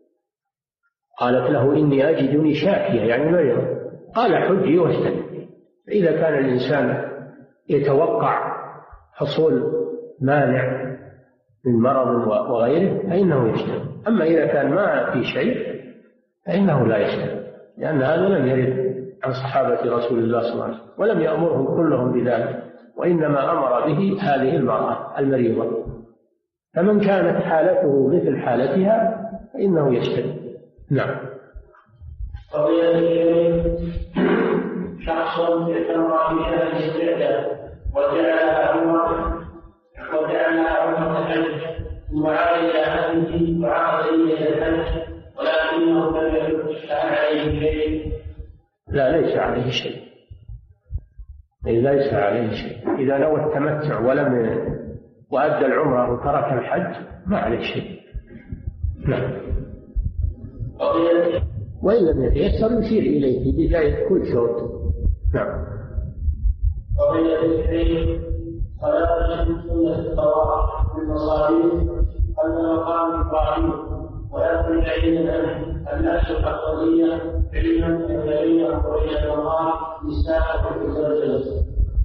قالت له إني أجدني شاكية يعني مريضة، قال حجي واجتنبي. فإذا كان الإنسان يتوقع حصول مانع من مرض وغيره فإنه يجتنب، أما إذا كان ما في شيء فإنه لا يجتنب، لأن هذا لم يرد عن صحابة رسول الله صلى الله عليه وسلم ولم يأمرهم كلهم بذلك، وإنما أمر به هذه المرأة المريضة، فمن كانت حالته مثل حالتها فإنه يجتنب. نعم. قضية الشيخ شخص يتمر في هذه الاستعداد وجعلها عمرة وجعلها عمرة الحج ثم عاد إلى أهله وعاد إلى الحج ولكنه لم يحج عليه شيء؟ لا، ليس عليه شيء، ليس عليه شيء. إذا نوى التمتع ولم وأدى العمرة وترك الحج ما عليه شيء. نعم. وإن لم يتيسر يشير إليه في بداية كل شوط. نعم. قضية الشيخ صلاة سنة الطواف بالمصاريف أن مقام إبراهيم ويكون بعيدا عنه الناس القضية علما أن بينه وبين الله مساحة الزلزلة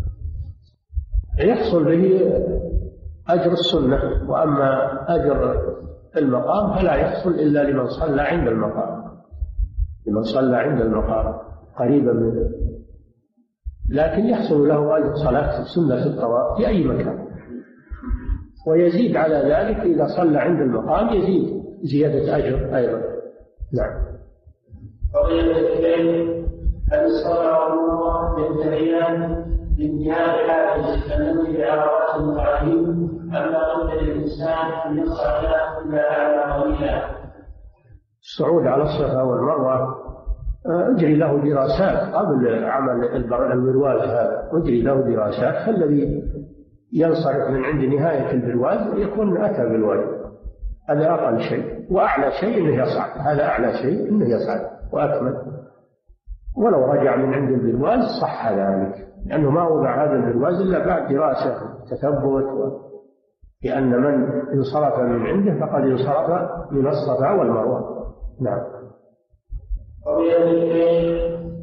يحصل به أجر السنة، وأما أجر المقام فلا يحصل إلا لمن صلى عند المقام، لمن صلى عند المقام قريبا منه، لكن يحصل له أجر صلاة سنة الطواف في أي مكان، ويزيد على ذلك إذا صلى عند المقام يزيد زيادة أجر أيضا. نعم. قضية الفعل هل الصلاة والمروة ينتهيان بانتهاء الحاجز الذي بعرفات المتعلم أما قدر الإنسان أن يصعد إلى أعلى قليلا؟ الصعود على الصفا والمروة أجري له دراسات قبل عمل البرواز، هذا أجري له دراسات، فالذي ينصرف من عند نهاية البرواز يكون أتى بالواجب، هذا أقل شيء، وأعلى شيء إنه يصعد، هذا أعلى شيء إنه يصعد وأكمل، ولو رجع من عند البرواز صح ذلك، لأنه ما وضع هذا البرواز إلا بعد دراسة تثبت، لأن من انصرف من عنده فقد انصرف من الصفا والمروة. نعم. قضية الشيخ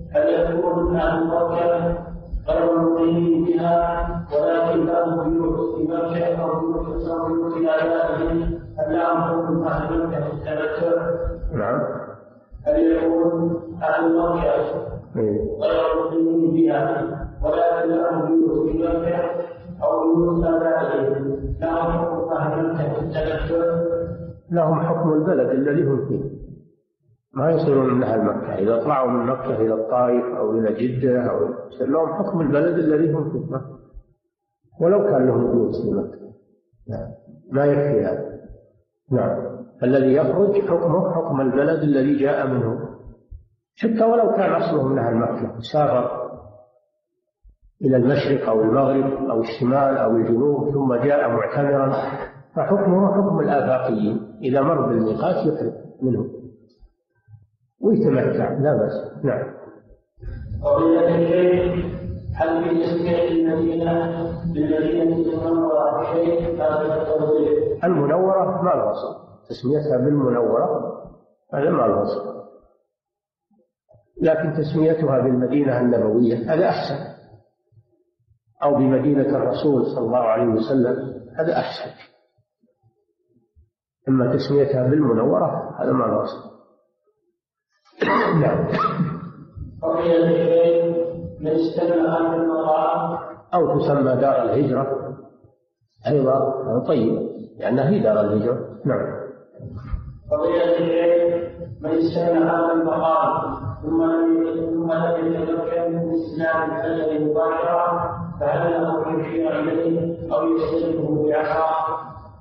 هل يكون أهل مكة غير مقيمين بها ولكن لهم بيوت في مكة أو بيوت تصور في آياتهم هل لهم حكم أهل مكة في التمتع؟ نعم. هل يكون أهل مكة غير مقيمين بها ولكن لهم بيوت في مكة أو بيوت آبائهم لهم حكم أهل مكة في التمتع؟ لهم حكم البلد الذي هم فيه، ما يصيرون من أهل مكة. إذا طلعوا من مكة إلى الطائف أو إلى جدة أو لهم حكم البلد الذي هم فيه ولو كان لهم بيوت في مكة. نعم. ما يكفي هذا. نعم. الذي يخرج حكمه حكم البلد الذي جاء منه، حتى ولو كان أصله من أهل مكة سافر إلى المشرق أو المغرب أو الشمال أو الجنوب ثم جاء معتمرا فحكمه حكم الآفاقيين، إذا مر بالميقات يخرج منه ويتمتع لا بأس. نعم. قضية الشيخ هل في تسمية المدينة بالمدينة المنورة شيء هذا التوضيح؟ المنورة ما الوصف، تسميتها بالمنورة هذا ما الوصف، لكن تسميتها بالمدينة النبوية هذا أحسن، أو بمدينة الرسول صلى الله عليه وسلم هذا أحسن. أما تسميتها بالمنورة هذا ما الوصف. نعم. قضية الشيخ من استمع عن المقام أو تسمى دار الهجرة أيضا طيب لأنها هي دار الهجرة. نعم. قضية الشيخ من استمع عن المقام ثم ثم لم يتمكن من استلام الحجر مباشرة فهل له أن يشير إليه أو يستلمه بعصا؟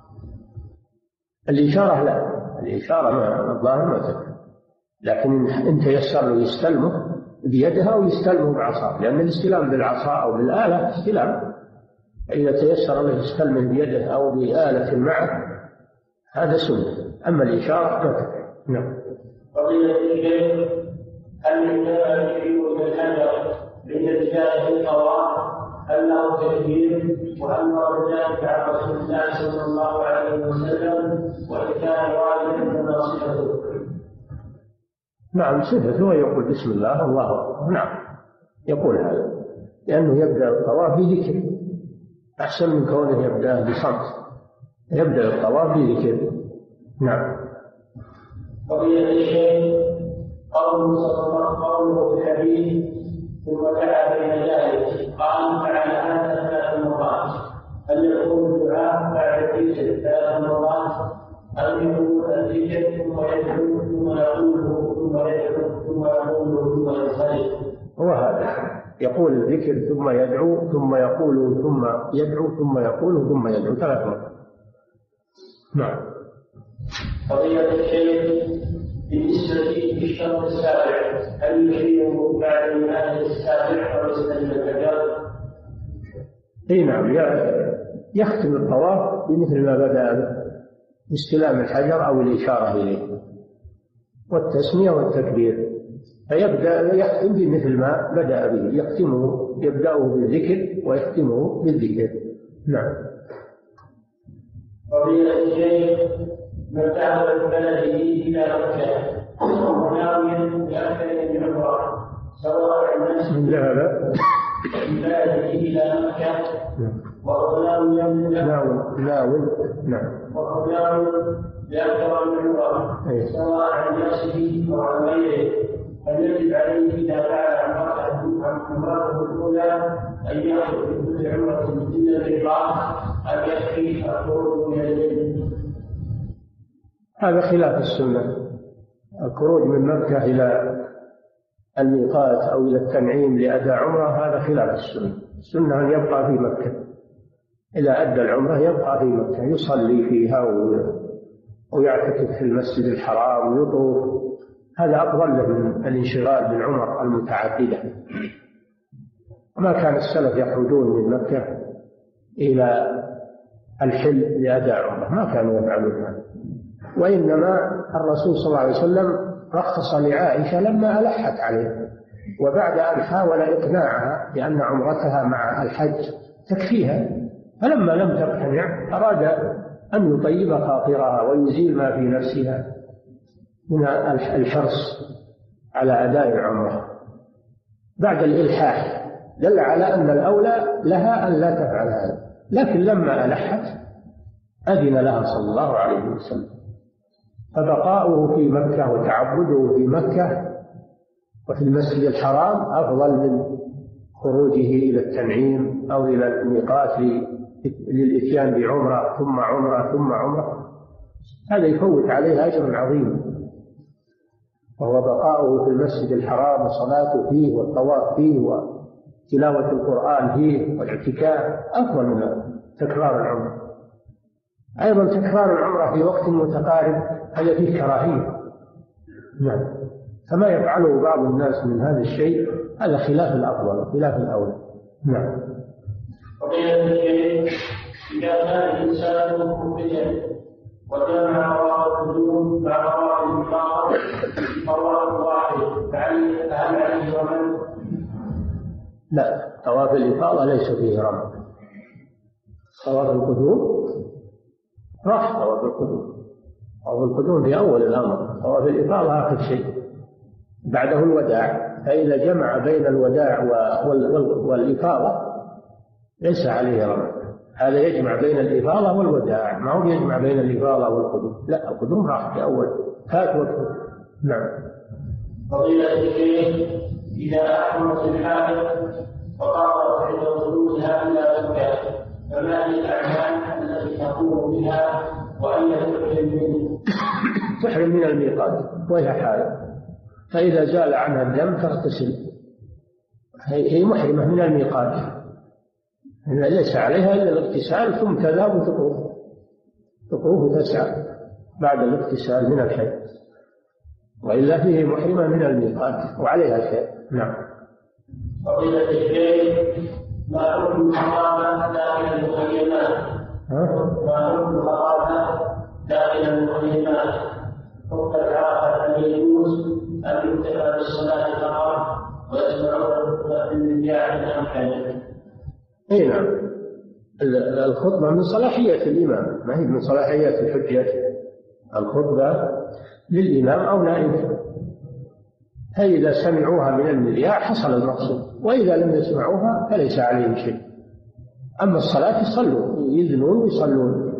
الإشارة لا، الإشارة ما الظاهر ما تكفي، لكن إن تيسر له يستلمه بيدها أو يستلمه بعصا، لأن الاستلام بالعصا أو بالآلة استلام، إذا تيسر له يستلمه بيده أو بآلة معه هذا سنة، أما الإشارة ما تكفي. نعم. قضية الشيخ هل يجتمع الشيء بالحجر لتجزئة الطواف هل له تكبير وهل ورد ذلك عن رسول الله صلى الله عليه وسلم وإن كان والدا فما صفته؟ نعم صفته ويقول بسم الله الله أكبر. نعم يقول هذا لأنه يبدأ الطواف بذكر أحسن من كونه يبدأ بصمت، يبدأ الطواف بذكر. نعم. قضية الشيخ قوله صلى الله قوله في الحديث ثم دعا بين ذلك قال فعل هذا ثلاث مرات هل يكون الدعاء بعد الذكر ثلاث مرات أم يكون الذكر ثم يدعو ثم يقوله ثم يدعو ثم يقوله ثم ينصرف؟ هو هذا يقول الذكر ثم يدعو ثم يقول ثم يدعو ثم يقول ثم يدعو ثلاث مرات. نعم. قضية الشيخ بالنسبة للشهر السابع هل يشير بعد الآية السابع أو يستلم الحجر؟ اي نعم يختم الطواف بمثل ما بدأ به باستلام الحجر أو الإشارة إليه والتسمية والتكبير، فيبدأ يختم بمثل ما بدأ به، يختمه يبدأه بالذكر ويختمه بالذكر. نعم. قضية الشيخ من ذهب من بلده إلى مكة وناويا بأكثر من عمره سواء الناس من ذهب من بلده إلى مكة وهو ناويا ناوي ناوي نعم وهو ناوي بأكثر من عمره سواء عن نفسه أو عن غيره هل يجب عليه إذا فعل عمرته الأولى أن يأخذ في كل عمرة من الرباط أم يكفي الخروج من الجنة؟ هذا خلاف السنة. الخروج من مكة إلى الميقات أو إلى التنعيم لأداء عمرة هذا خلاف السنة. السنة أن يبقى في مكة، إذا أدى العمرة يبقى في مكة يصلي فيها ويعتكف في المسجد الحرام ويطوف، هذا أفضل له من الانشغال بالعمر المتعددة. ما كان السلف يخرجون من مكة إلى الحل لأداء عمرة، ما كانوا يفعلون هذا، وإنما الرسول صلى الله عليه وسلم رخص لعائشة لما ألحت عليه، وبعد أن حاول إقناعها بأن عمرتها مع الحج تكفيها، فلما لم تقتنع أراد أن يطيب خاطرها ويزيل ما في نفسها من الحرص على أداء العمرة. بعد الإلحاح دل على أن الأولى لها أن لا تفعل هذا، لكن لما ألحت أذن لها صلى الله عليه وسلم. فبقاؤه في مكة وتعبده في مكة وفي المسجد الحرام أفضل من خروجه إلى التنعيم أو إلى الميقات للإتيان بعمرة ثم عمرة ثم عمرة. هذا يفوت عليه أجر عظيم، وهو بقاؤه في المسجد الحرام وصلاته فيه والطواف فيه وتلاوة القرآن فيه والاعتكاف أفضل من تكرار العمرة. أيضا تكرار العمرة في وقت متقارب هذا فيه كراهية. نعم، فما يفعله بعض الناس من هذا الشيء هذا خلاف الأفضل وخلاف الأولى. نعم. إذا كان الإنسان مخرجا وجمع أرواح النجوم مع أرواح النفاق في طواف واحد فهل عليه رمل؟ لا، طواف الإفاضة ليس فيه رمل. طواف القدوم راح طواف القدوم، طواف القدوم في أول الأمر، طواف الإفاضة آخر شيء بعده الوداع. فإذا جمع بين الوداع والإفاضة ليس عليه رمل. هذا يجمع بين الإفاضة والوداع، ما هو يجمع بين الإفاضة والقدوم. لا، القدوم راح في أول فات وقت. نعم. فضيلة الشيخ إذا أحرمت الحائض وقررت عند وصولها إلى مكة فما هي الأعمال التي تقوم بها وأين تحرم منه؟ تحرم من الميقات وهي حائض، فإذا زال عنها الدم تغتسل. هي محرمة من الميقات، ليس عليها إلا الاغتسال ثم تذهب وتطوف تطوف وتسعى بعد الاغتسال من الحيض، وإلا فيه محرمة من الميقات وعليها شيء. نعم. فضيلة الشيخ ما حكم الحرامة داخل المخيمات؟ ما حكم الحرامة داخل المخيمات؟ حكم الحرامة أن يجوز أن يكتفى بالصلاة فقط ويسمعون النجاح من أمكانه؟ اي نعم، الخطبة من صلاحية الإمام، ما هي من صلاحية الحجة. الخطبة للإمام أو نائبه، فإذا سمعوها من المذياع حصل المقصود، وإذا لم يسمعوها فليس عليهم شيء. أما الصلاة يصلون، يذنون ويصلون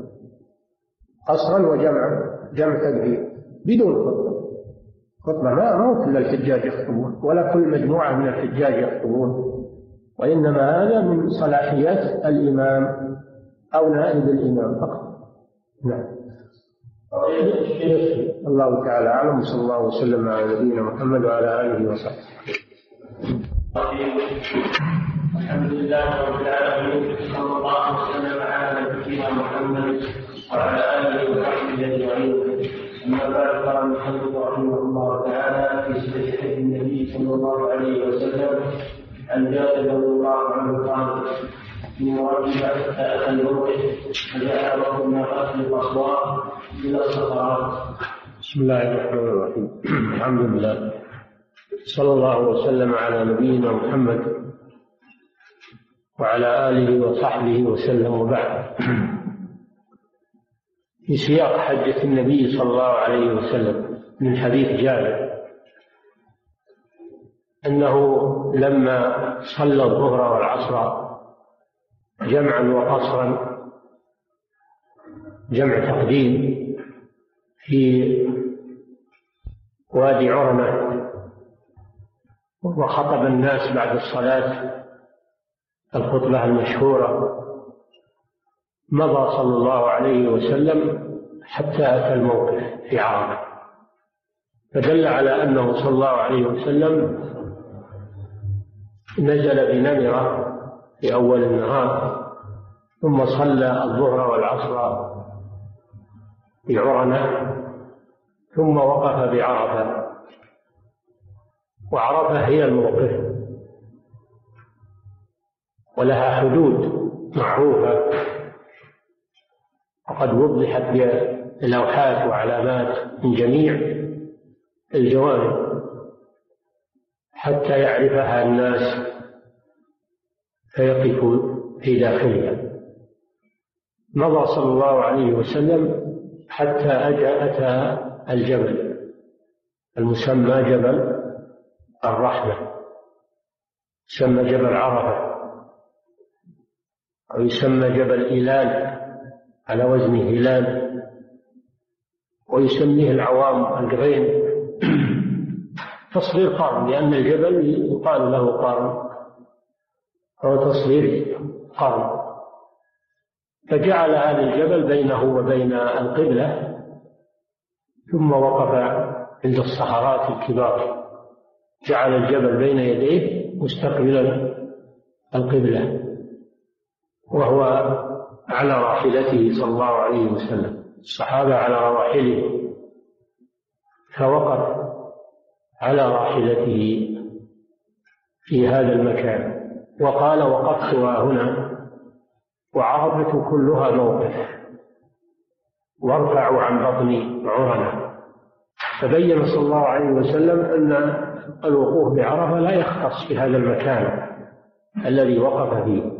قصرا وجمعا، جمع تكبير بدون خطبة. خطبة ما هو كل الحجاج يخطبون ولا كل مجموعة من الحجاج يخطبون، وإنما هذا من صلاحيات الإمام أو نائب الإمام فقط. نعم. الله تعالى أعلم، صلى الله وسلم على نبينا محمد وعلى آله وصحبه. الحمد لله رب العالمين، صلى الله وسلم على نبينا محمد وعلى آله وصحبه أجمعين. أما بعد، قال المحمد رحمه الله تعالى في صحيح النبي صلى الله عليه وسلم عن جابر رضي الله عنه قال: من رجل أتى الموقف فجاء له من قتل الأصوات إلى الصخرات. بسم الله الرحمن الرحيم. الحمد لله، صلى الله وسلم على نبينا محمد وعلى آله وصحبه وسلم، وبعد. في سياق حجة النبي صلى الله عليه وسلم من حديث جابر أنه لما صلى الظهر والعصر جمعا وقصرا، جمع تقديم، في وادي عرنة، وخطب الناس بعد الصلاة الخطبة المشهورة، مضى صلى الله عليه وسلم حتى أتى الموقف في عرفة، فدل على أنه صلى الله عليه وسلم نزل بنمرة في أول النهار، ثم صلى الظهر والعصر بعرنة، ثم وقف بعرفة. وعرفة هي الموقف، ولها حدود معروفة وقد وضحت بلوحات وعلامات من جميع الجوانب حتى يعرفها الناس فيقفوا في داخلها. مضى صلى الله عليه وسلم حتى أتى الجبل المسمى جبل الرحمة، يسمى جبل عرفة، أو يسمى جبل إيلال على وزن هلال، ويسميه العوام القرين تصغير قرن، لأن الجبل يقال له قرن، هو تصغير قرن. فجعل هذا الجبل بينه وبين القبلة، ثم وقف عند الصخرات الكبار، جعل الجبل بين يديه مستقبلا القبلة، وهو على راحلته صلى الله عليه وسلم، الصحابة على رواحلهم، فوقف على راحلته في هذا المكان وقال: وقفت هنا وعرفة كلها موقف، وارفعوا عن بطني عرنا. فبين صلى الله عليه وسلم أن الوقوف بعرفة لا يختص بهذا المكان الذي وقف فيه،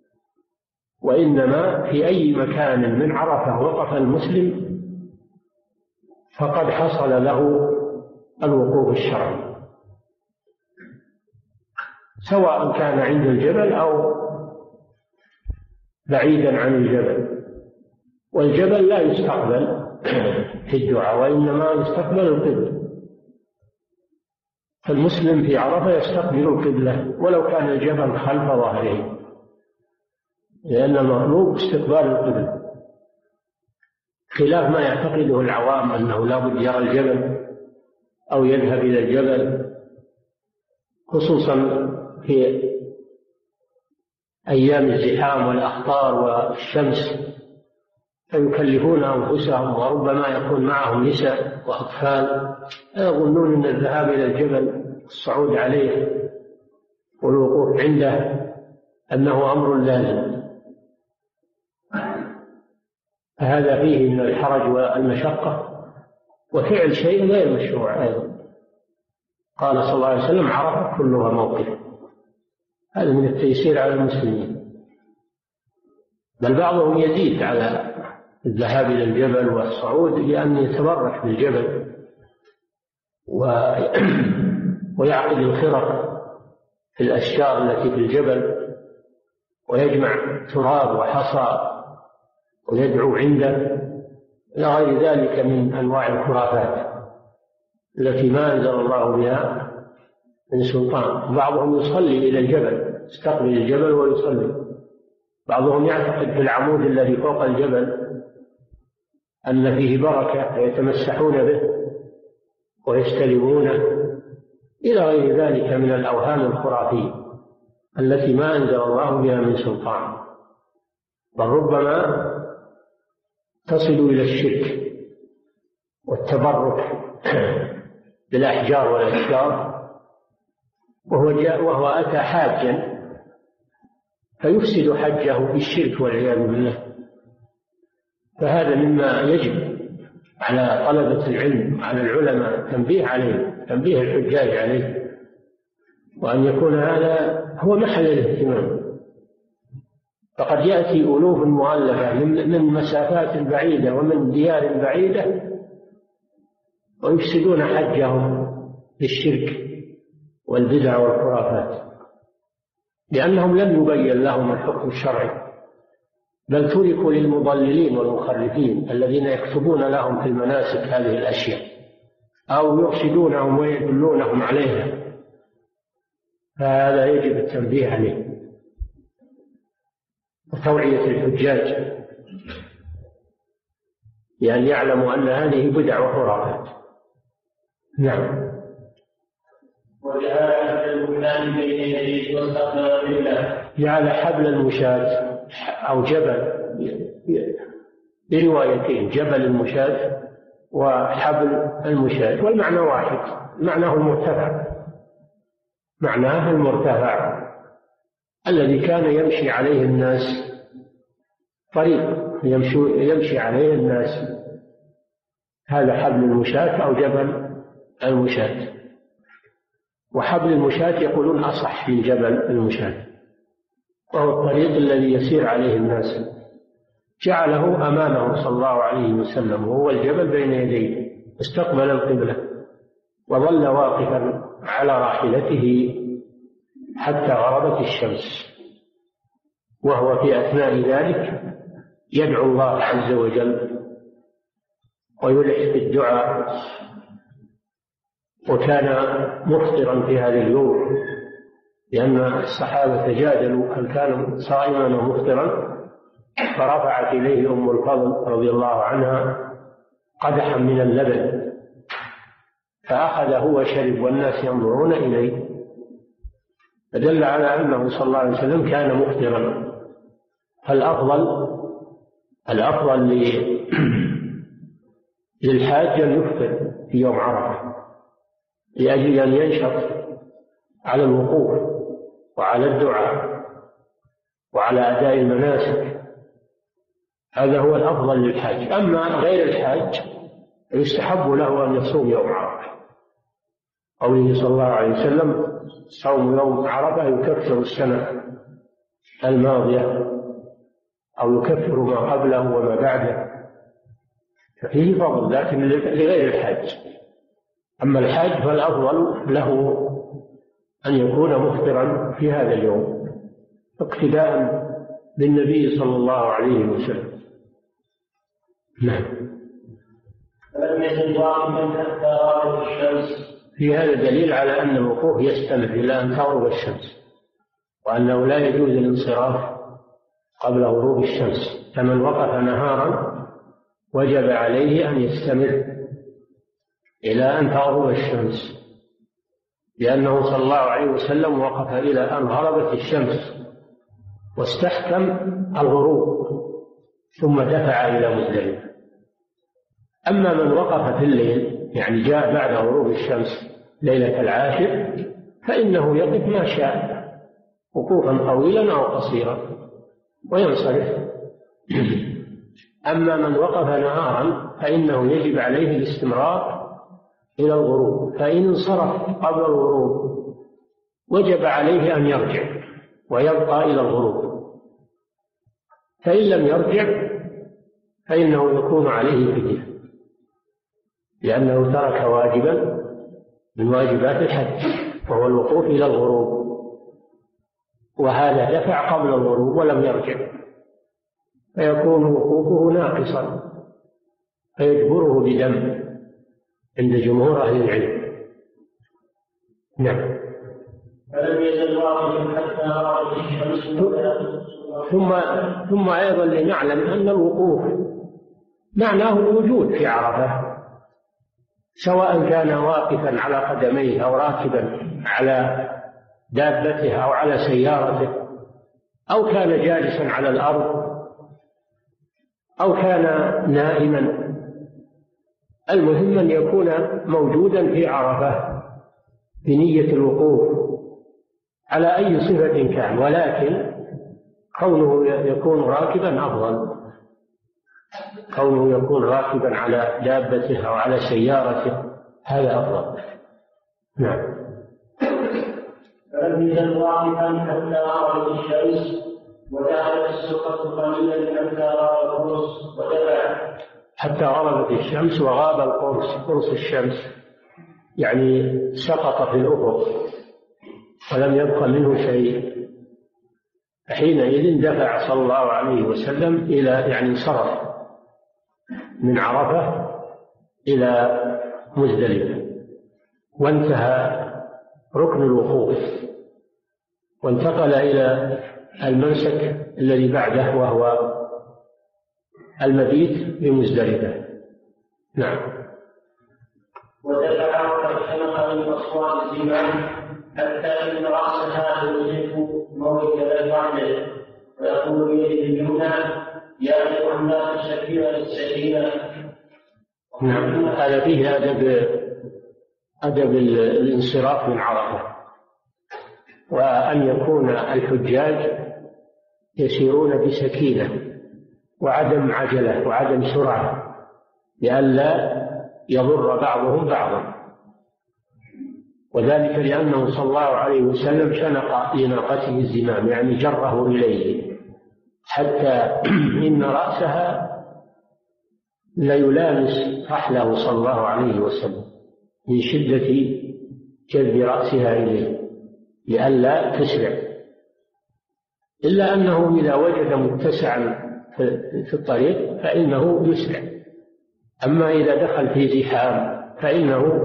وإنما في أي مكان من عرفة وقف المسلم فقد حصل له الوقوف الشرعي، سواء كان عند الجبل أو بعيدا عن الجبل. والجبل لا يستقبل في الدعاء، وإنما يستقبل القبلة، فالمسلم في عرفة يستقبل القبلة ولو كان الجبل خلف ظهره، لأن المطلوب استقبال القبلة، خلاف ما يعتقده العوام أنه لا بد يرى الجبل أو يذهب إلى الجبل، خصوصا في أيام الزحام والأخطار والشمس، فيكلفون أنفسهم، وربما يكون معهم نساء وأطفال، يظنون أن الذهاب إلى الجبل الصعود عليه والوقوف عنده أنه أمر لازم، فهذا فيه من الحرج والمشقة وفعل شيء غير مشروع أيضا. قال صلى الله عليه وسلم: عرفة كلها موقف. هذا من التيسير على المسلمين، بل بعضهم يزيد على الذهاب إلى الجبل والصعود لأن يتبرك بالجبل ويعقد الخرق في الأشجار التي في الجبل، ويجمع تراب وحصى ويدعو عنده، إلى غير ذلك من أنواع الخرافات التي ما أنزل الله بها من سلطان. بعضهم يصلي إلى الجبل، يستقبل الجبل ويصلي. بعضهم يعتقد في العمود الذي فوق الجبل أن فيه بركة فيتمسحون به ويستلمونه، إلى غير ذلك من الأوهام الخرافية التي ما أنزل الله بها من سلطان، بل ربما تصل إلى الشرك والتبرك بالأحجار والأشجار، وهو, جاء وهو أتى حاجا فيفسد حجه بالشرك والعياذ بالله. فهذا مما يجب على طلبة العلم وعلى العلماء تنبيه عليه، تنبيه الحجاج عليه، وأن يكون هذا هو محل الاهتمام. فقد يأتي ألوف مؤلفة من مسافات بعيدة ومن ديار بعيدة ويفسدون حجهم بالشرك والبدع والخرافات، لأنهم لم يبين لهم الحكم الشرعي، بل تركوا للمضللين والمخرفين الذين يكتبون لهم في المناسك هذه الأشياء أو يرشدونهم ويدلونهم عليها. فهذا يجب التنبيه عليه وتوعية الحجاج لأن يعلموا أن هذه بدع وخرافات. نعم. وجعل حبل المشاة بين يديه واستقبل بالله. جعل حبل المشاة أو جبل بروايتين، جبل المشاة وحبل المشاة، والمعنى واحد، معناه المرتفع، معناه المرتفع الذي كان يمشي عليه الناس، طريق يمشي عليه الناس، هذا حبل المشاة أو جبل المشاة. وحبل المشاة يقولون أصح من جبل المشاة، وهو الطريق الذي يسير عليه الناس. جعله أمامه صلى الله عليه وسلم وهو الجبل بين يديه، استقبل القبلة وظل واقفا على راحلته حتى غربت الشمس، وهو في أثناء ذلك يدعو الله عز وجل ويلح في الدعاء. وكان مفطرا في هذا اليوم، لأن الصحابة تجادلوا هل كان صائما ومفطرا، فرفعت إليه أم الفضل رضي الله عنها قدحا من اللبن فأخذه وشرب والناس ينظرون إليه، فدل على أنه صلى الله عليه وسلم كان مفطرا. فالأفضل الأفضل للحاج أن يفطر في يوم عرفة لأجل أن ينشط على الوقوف وعلى الدعاء وعلى أداء المناسك، هذا هو الأفضل للحاج. أما غير الحاج يستحب له أن يصوم يوم عرفة، قوله صلى الله عليه وسلم صوم يوم عرفة يكفر السنة الماضية أو يكفر ما قبله وما بعده، ففيه فضل، لكن لغير الحاج. أما الحاج فالأفضل له أن يكون مفطرا في هذا اليوم اقتداء بالنبي صلى الله عليه وسلم. نعم. فلم يزل واقفا حتى غابت الشمس. في هذا دليل على أن الوقوف يستمر إلى أن تغرب الشمس، وأنه لا يجوز الانصراف قبل غروب الشمس، فمن وقف نهارا وجب عليه أن يستمر إلى أن تغرب الشمس، لأنه صلى الله عليه وسلم وقف إلى أن غربت الشمس واستحكم الغروب ثم دفع إلى مزدلفة. أما من وقف في الليل، يعني جاء بعد غروب الشمس ليلة العاشر، فإنه يقف ما شاء وقوفا طويلا أو قصيرا وينصرف. أما من وقف نهارا فإنه يجب عليه الاستمرار إلى الغروب، فإن انصرف قبل الغروب وجب عليه أن يرجع ويبقى إلى الغروب، فإن لم يرجع فإنه يكون عليه فدية، لأنه ترك واجبا من واجبات الحج وهو الوقوف إلى الغروب، وهذا دفع قبل الغروب ولم يرجع، فيكون وقوفه ناقصا فيجبره بدم عند جمهور أهل العلم. نعم. فلم يزل واقفا حتى غابت الشمس. ثم ثم أيضا لنعلم أن الوقوف معناه الوجود في عرفة، سواء كان واقفا على قدميه أو راكبا على دابته أو على سيارته أو كان جالسا على الأرض أو كان نائما، المهم أن يكون موجودا في عرفة بنية الوقوف على أي صفة كان، ولكن كونه يكون راكبا أفضل، كونه يكون راكبا على دابته أو على سيارته هذا أفضل. نعم. فلم يزل واقفا حتى غابت الشمس وذهبت السقط قليلا حتى غاب القرص ودفع. حتى غربت الشمس وغاب القرص، قرص الشمس يعني سقط في الأفق ولم يبق منه شيء، حينئذ دفع صلى الله عليه وسلم إلى يعني انصرف من عرفة إلى مزدلفة، وانتهى ركن الوقوف وانتقل إلى المنسك الذي بعده وهو المبيت بمزدلفة. نعم. ودفع وقد خلق من أصوات الزمان حتى إن رأسها يوجف موت الرعد ويقول بيده اليمنى يا أيها الناس سكينة السكينة. نعم. هذا فيه أدب أدب الانصراف من عرفة، وأن يكون الحجاج يسيرون بسكينة وعدم عجلة وعدم سرعة لئلا يضر بعضهم بعضا، وذلك لأنه صلى الله عليه وسلم شنق لناقته الزمام، يعني جره إليه حتى إن رأسها ليلامس رحله صلى الله عليه وسلم من شدة جذب رأسها إليه، لئلا تسرع، إلا أنه إذا وجد متسعا في الطريق فإنه يسرع. أما إذا دخل في زحام فإنه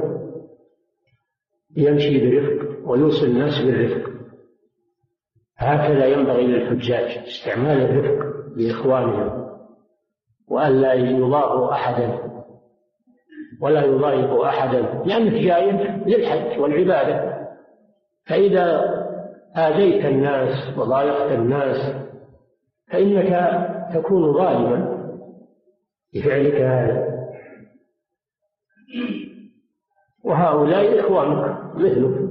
يمشي برفق ويوصل الناس بالرفق. هكذا ينبغي للحجاج استعمال الرفق بإخوانهم، وألا يضاغوا أحدا ولا يضايق أحدا، لأنك جاي للحج والعبادة. فإذا آذيت الناس وضايقت الناس فإنك تكون ظالما بفعلك هذا، وهؤلاء إخوانك مثلك،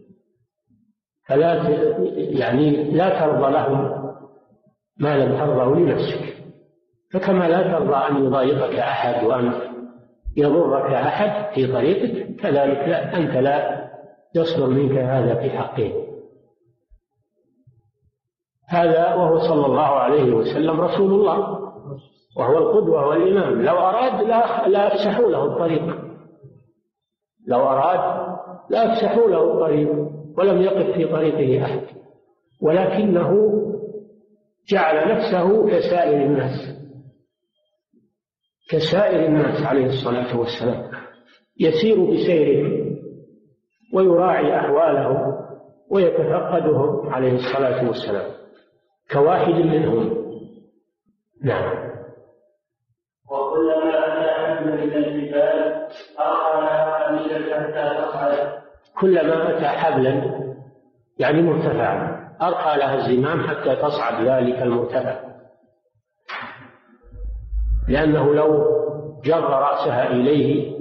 فلا يعني لا ترضى لهم ما لم ترضه لنفسك. فكما لا ترضى أن يضايقك أحد وأن يضرك أحد في طريقك، كذلك لا أنت لا يصدر منك هذا في حقه. هذا وهو صلى الله عليه وسلم رسول الله، وهو القدوة والإمام. لو أراد لا أفسحوا له الطريق، لو أراد لا أفسحوا له الطريق ولم يقف في طريقه أحد، ولكنه جعل نفسه كسائر الناس، كسائر الناس عليه الصلاة والسلام، يسير بسيرهم ويراعي أحوالهم ويتفقدهم عليه الصلاة والسلام كواحد منهم. نعم. وكلما أتى حبل من الجبال أرخى حبلا حتى تصعد. كلما أتى حبلا يعني مرتفعا أرخى لها الزمام حتى تصعد ذلك المرتفع، لأنه لو جر رأسها إليه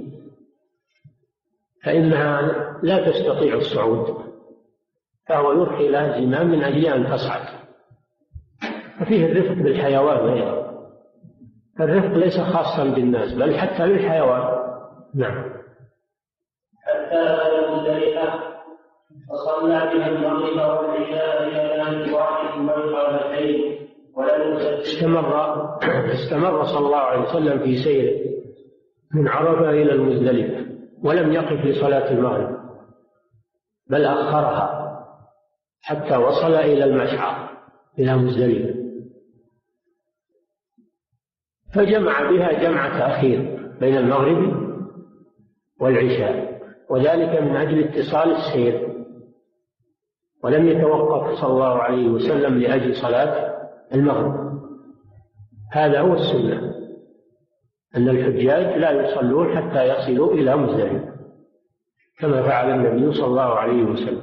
فإنها لا تستطيع الصعود، فهو يرخي لها الزمام من أجل أن تصعد. ففيه الرفق بالحيوان أيضا، الرفق ليس خاصا بالناس بل حتى بالحيوان. نعم. حتى بلغ مزدلفة فصلى بها المغرب والعشاء إلى أن واحد والقامتين ولم استمر استمر صلى الله عليه وسلم في سيره من عرفة إلى المزدلفة ولم يقف لصلاة المغرب، بل أخرها حتى وصل إلى المشعر إلى مزدلفة، فجمع بها جمع تأخير بين المغرب والعشاء، وذلك من أجل اتصال السير، ولم يتوقف صلى الله عليه وسلم لأجل صلاة المغرب. هذا هو السنة، أن الحجاج لا يصلون حتى يصلوا إلى مزدلفة كما فعل النبي صلى الله عليه وسلم،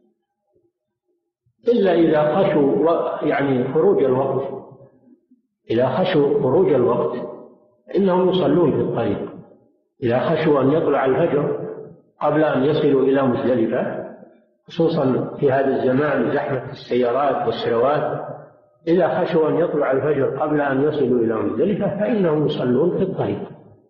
إلا إذا خشوا يعني خروج الوقت. إذا خشوا خروج الوقت إنهم يصلون في الطريق. إذا خشوا أن يطلع الفجر قبل أن يصلوا إلى مزدلفة، خصوصا في هذا الزمان زحمة السيارات والسروات، إذا خشوا أن يطلع الفجر قبل أن يصلوا إلى مزدلفة فإنهم يصلون في الطريق.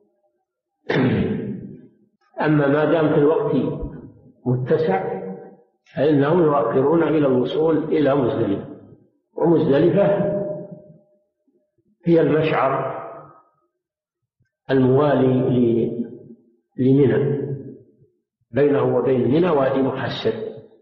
أما ما دام في الوقت متسع فإنهم يؤخرون إلى الوصول إلى مزدلفة. ومزدلفة هي المشعر الموالي لمنى، بينه وبين منى وادي محسر،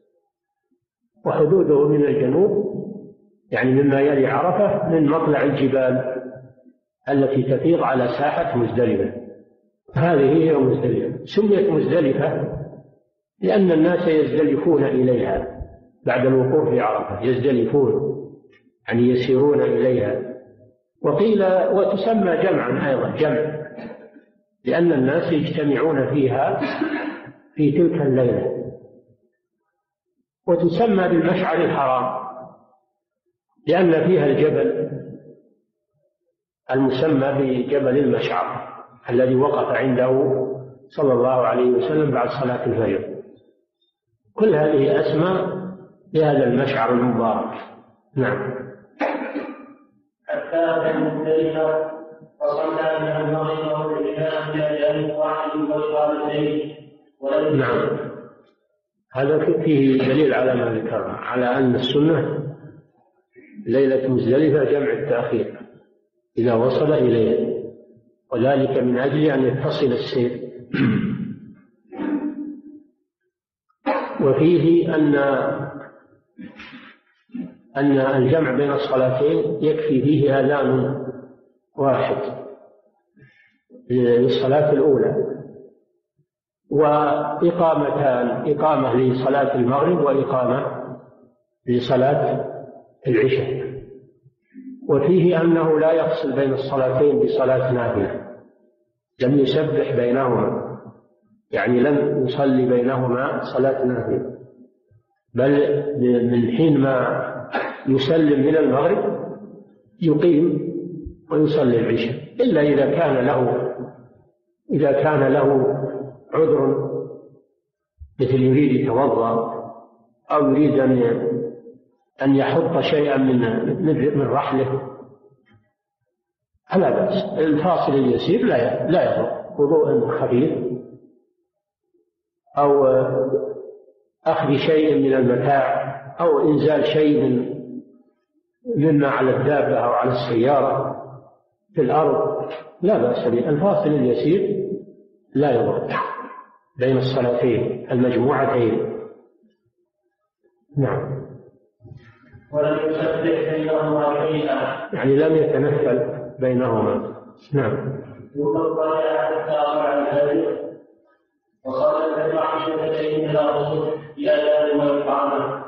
وحدوده من الجنوب يعني مما يلي عرفة من مطلع الجبال التي تفيض على ساحة مزدلفة. هذه هي مزدلفة. سميت مزدلفة لأن الناس يزدلفون إليها بعد الوقوف في عرفة، يزدلفون يعني يسيرون إليها. وقيل وتسمى جمعا أيضا جمع لأن الناس يجتمعون فيها في تلك الليلة. وتسمى بالمشعر الحرام لأن فيها الجبل المسمى بجبل المشعر الذي وقف عنده صلى الله عليه وسلم بعد صلاة الفجر. كل هذه أسماء لهذا المشعر المبارك. نعم. حتى أتى مزدلفة فصلى من المغرب والعشاء إلى جانب واحد والقامتين. نعم. هذا فيه دليل على ما ذكرنا على أن السنة ليلة مزدلفة جمع التأخير إذا وصل إليه، وذلك من أجل أن يتصل السير. وفيه أن أن الجمع بين الصلاتين يكفي فيه أذان واحد للصلاة الأولى، وإقامتان، إقامة لصلاة المغرب وإقامة لصلاة العشاء. وفيه أنه لا يفصل بين الصلاتين بصلاة نافلة، لم يسبح بينهما، يعني لم يصلي بينهما صلاة نافلة، بل من حين ما يسلم من المغرب يقيم ويصلي العشاء، إلا إذا كان له إذا كان له عذر، مثل يريد يتوضأ أو يريد أن أن يحط شيئا من من رحله فلا بأس. الفاصل اليسير لا لا يضر، وضوء خفيف أو أخذ شيء من المتاع أو إنزال شيء مما على الدابة أو على السيارة في الأرض لا بأس به. الفاصل اليسير لا يضر بين الصلاتين المجموعتين. نعم. ولم يسبح بينهما شيئا، يعني لم يتنفل بينهما. نعم. وقال حتى أربع الفجر وصلى الفجر عشرتين إلى الرسول بأذان وإقامة.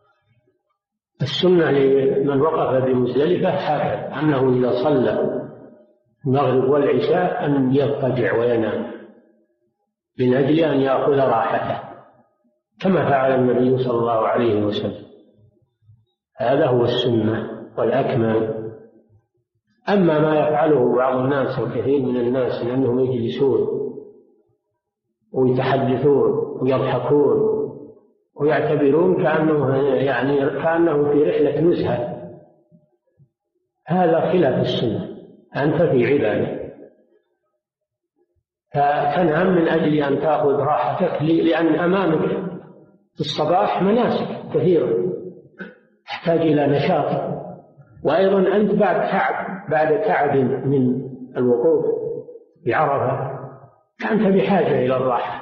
السنة لمن وقف بمزدلفة هكذا، أنه إذا صلى المغرب والعشاء أن يضطجع وينام من أجل أن يأخذ راحته، كما فعل النبي صلى الله عليه وسلم. هذا هو السنة والأكمل. أما ما يفعله بعض الناس وكثير من الناس من أنهم يجلسون ويتحدثون ويضحكون ويعتبرون كأنه يعني كأنه في رحلة نزهة، هذا خلاف السنة. أنت في عبادة، فتنام من أجل أن تأخذ راحتك، لأن أمامك في الصباح مناسك كثيرة تحتاج إلى نشاط، وأيضا أنت بعد تعب بعد تعب من الوقوف بعرفة فأنت بحاجة إلى الراحة.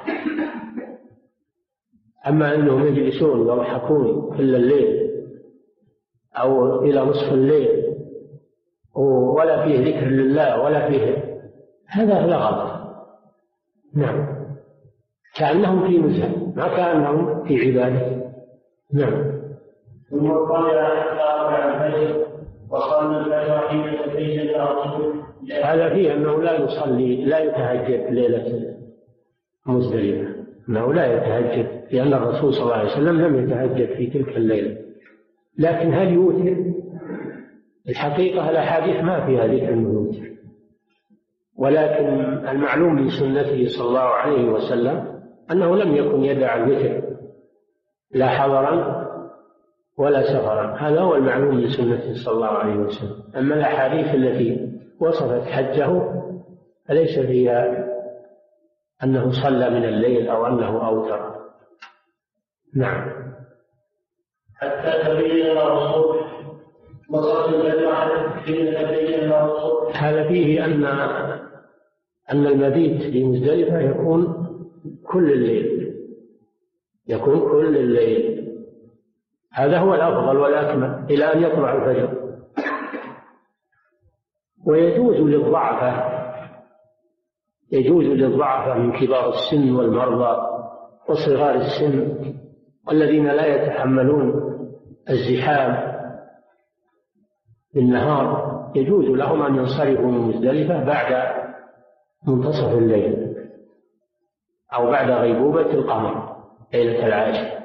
أما أنهم يجلسون ويضحكون كل الليل أو إلى نصف الليل ولا فيه ذكر لله ولا فيه، هذا لغط. نعم، كأنهم في نزهة ما كأنهم في عبادة. نعم. ثم قال حتى أربع الفجر وصلى الفجر حين تبين الرسول. هذا فيه أنه لا يصلي لا يتهجد ليلة مزدلفة، أنه لا يتهجد، لأن الرسول صلى الله عليه وسلم لم يتهجد في تلك الليلة. لكن هل يوتر؟ الحقيقة الأحاديث ما فيها ذكر أنه يوتر، ولكن المعلوم من سنته صلى الله عليه وسلم أنه لم يكن يدع الوتر لا حضرا ولا سفرا، هذا هو المعلوم من سنته صلى الله عليه وسلم. أما الأحاديث التي وصفت حجه فليس فيها أنه صلى من الليل أو أنه أوتر. نعم. حتى تبين الرسول وصلى الفجر حين تبين الرسول. هذا فيه أن أن المبيت في مزدلفة يكون كل الليل، يكون كل الليل، هذا هو الأفضل والأكمل إلى أن يطلع الفجر. ويجوز للضعفة يجوز للضعفة من كبار السن والمرضى وصغار السن والذين لا يتحملون الزحام بالنهار، يجوز لهم أن ينصرفوا من مزدلفة بعد منتصف الليل أو بعد غيبوبة القمر ليلة العاشر،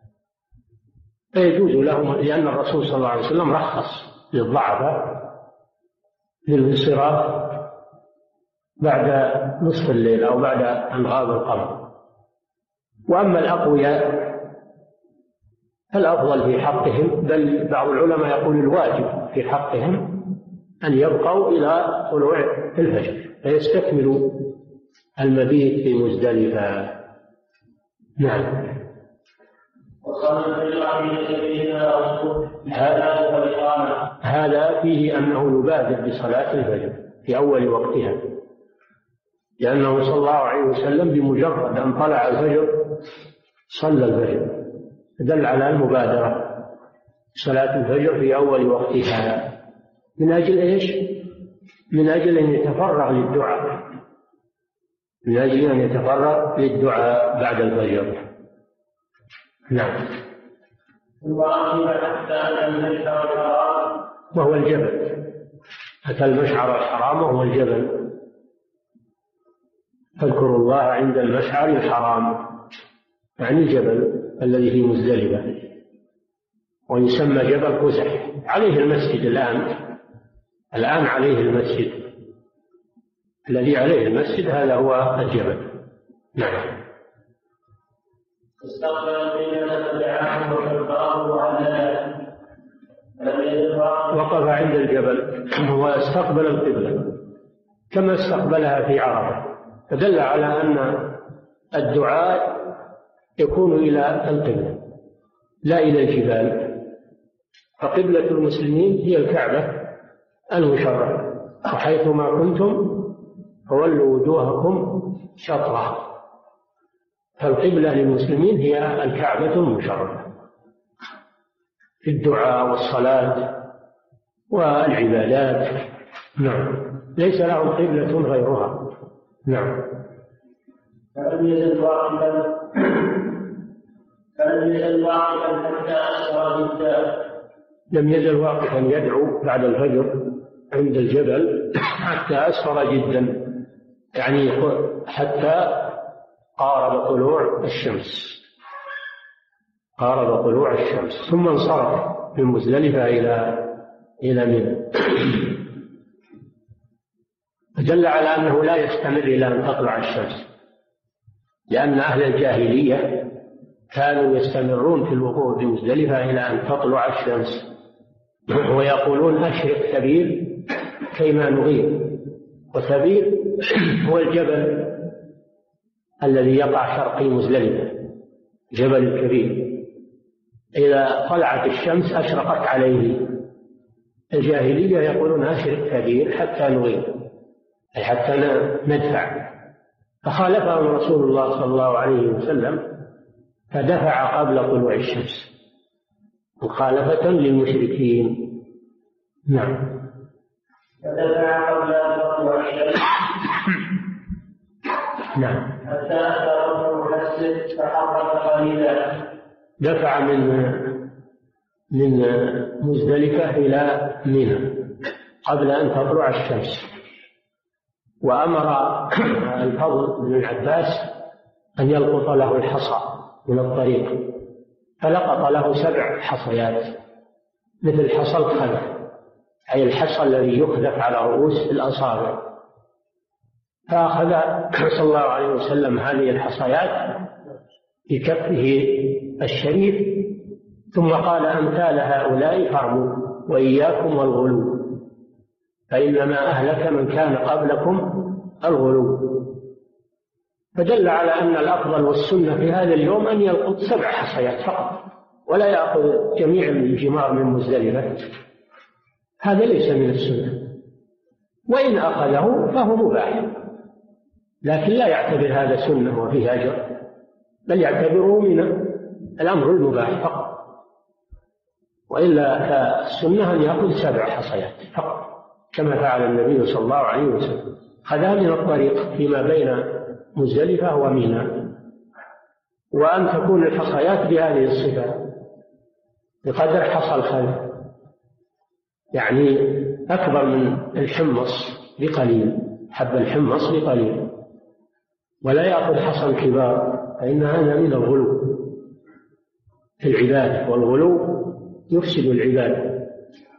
فيجوز لهم، لأن الرسول صلى الله عليه وسلم رخص للضعفاء للانصراف بعد نصف الليل أو بعد أن غاب القمر. وأما الأقوياء فالأفضل في حقهم، بل بعض العلماء يقول الواجب في حقهم أن يبقوا إلى طلوع الفجر فيستكملوا المبيت في مزدلفة. نعم. هذا فيه أنه يبادر بصلاة الفجر في أول وقتها، لأنه صلى الله عليه وسلم بمجرد أن طلع الفجر صلى الفجر، دل على المبادرة صلاة الفجر في أول وقتها. من أجل إيش؟ من أجل أن يتفرغ للدعاء، من أجل أن يتفرغ للدعاء بعد الفجر. نعم. وهو الجبل، أتى المشعر الحرام وهو الجبل. فاذكروا الله عند المشعر الحرام، يعني الجبل الذي في مزدلفة، ويسمى جبل قزح. عليه المسجد الآن، الآن عليه المسجد، الذي عليه المسجد هذا هو الجبل. نعم. وقف عند الجبل واستقبل القبلة كما استقبلها في عرفة، فدل على أن الدعاء يكون إلى القبلة لا إلى الجبال. فقبلة المسلمين هي الكعبة المشرفة، وحيثما كنتم فولوا وجوهكم شطرها. فالقبلة للمسلمين هي الكعبة المشرفة في الدعاء والصلاة والعبادات. نعم. ليس لهم قبلة غيرها. نعم. فلم يزل واقفا فلم يزل واقفا حتى أسرى جدا. لم يزل واقفا يدعو بعد الفجر عند الجبل حتى أسفر جدا، يعني حتى قارب طلوع الشمس، قارب طلوع الشمس، ثم انصرف من مزدلفة إلى إلى منى. فدل على أنه لا يستمر إلى أن تطلع الشمس، لأن أهل الجاهلية كانوا يستمرون في الوقوف بمزدلفة إلى أن تطلع الشمس، ويقولون أشرق ثبيل كيما نغيب. وثبيل هو الجبل الذي يقع شرقي مزدلفة، جبل الكبير، إذا طلعت الشمس أشرقت عليه. الجاهلية يقولون أشرق ثبيل حتى نغيب، أي حتى ندفع. فخالفهم رسول الله صلى الله عليه وسلم فدفع قبل طلوع الشمس مخالفة للمشركين. نعم. فدفع قبل طلوع الشمس نعم. حتى أتى ركن المسجد فحرك قليلا. دفع من من مزدلفة إلى منى قبل أن تطلع الشمس، وأمر الفضل بن العباس أن يلقط له الحصى من الطريق، فلقط له سبع حصيات مثل حصى الخلف، أي الحصى الذي يخذف على رؤوس الأصابع. فأخذ صلى الله عليه وسلم هذه الحصيات بكفه الشريف، ثم قال: أمثال هؤلاء فارموا وإياكم والغلو، فإنما أهلك من كان قبلكم الغلو. فدل على أن الأفضل والسنة في هذا اليوم أن يلقط سبع حصيات فقط، ولا يأخذ جميع الجمار من مزدلفة، هذا ليس من السنة. وإن أخذه فهو مباح، لكن لا يعتبر هذا سنة وفيه أجر، بل يعتبره من الأمر المباح فقط. وإلا فالسنة أن يأخذ سبع حصيات فقط كما فعل النبي صلى الله عليه وسلم، خذها من الطريق فيما بين مزدلفة ومنى. وأن تكون الحصيات بهذه الصفة بقدر حصى الخلف، يعني أكبر من الحمص بقليل، حب الحمص بقليل، ولا يأخذ حصى الكبار، فإن هذا من الغلو في العبادة، والغلو يفسد العبادة.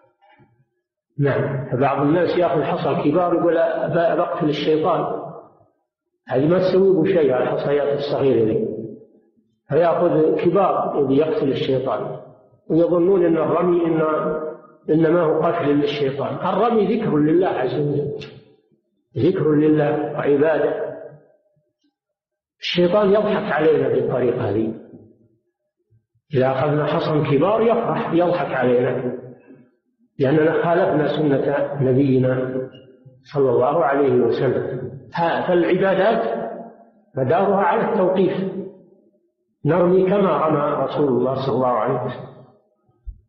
نعم. فبعض الناس يأخذ حصى الكبار يقول بقتل الشيطان، هذه ما تسوي شيء على الحصيات الصغيرة دي، فيأخذ كبار الذي يقتل الشيطان، ويظنون أن الرمي إن إنما هو قتل للشيطان. الرمي ذكر لله عز وجل، ذكر لله وعبادة. الشيطان يضحك علينا بالطريقة هذه، إذا أخذنا حصى كبار يفرح يضحك علينا، لأننا خالفنا سنة نبينا صلى الله عليه وسلم. فالعبادات مدارها على التوقيف، نرمي كما رمى رسول الله صلى الله عليه وسلم،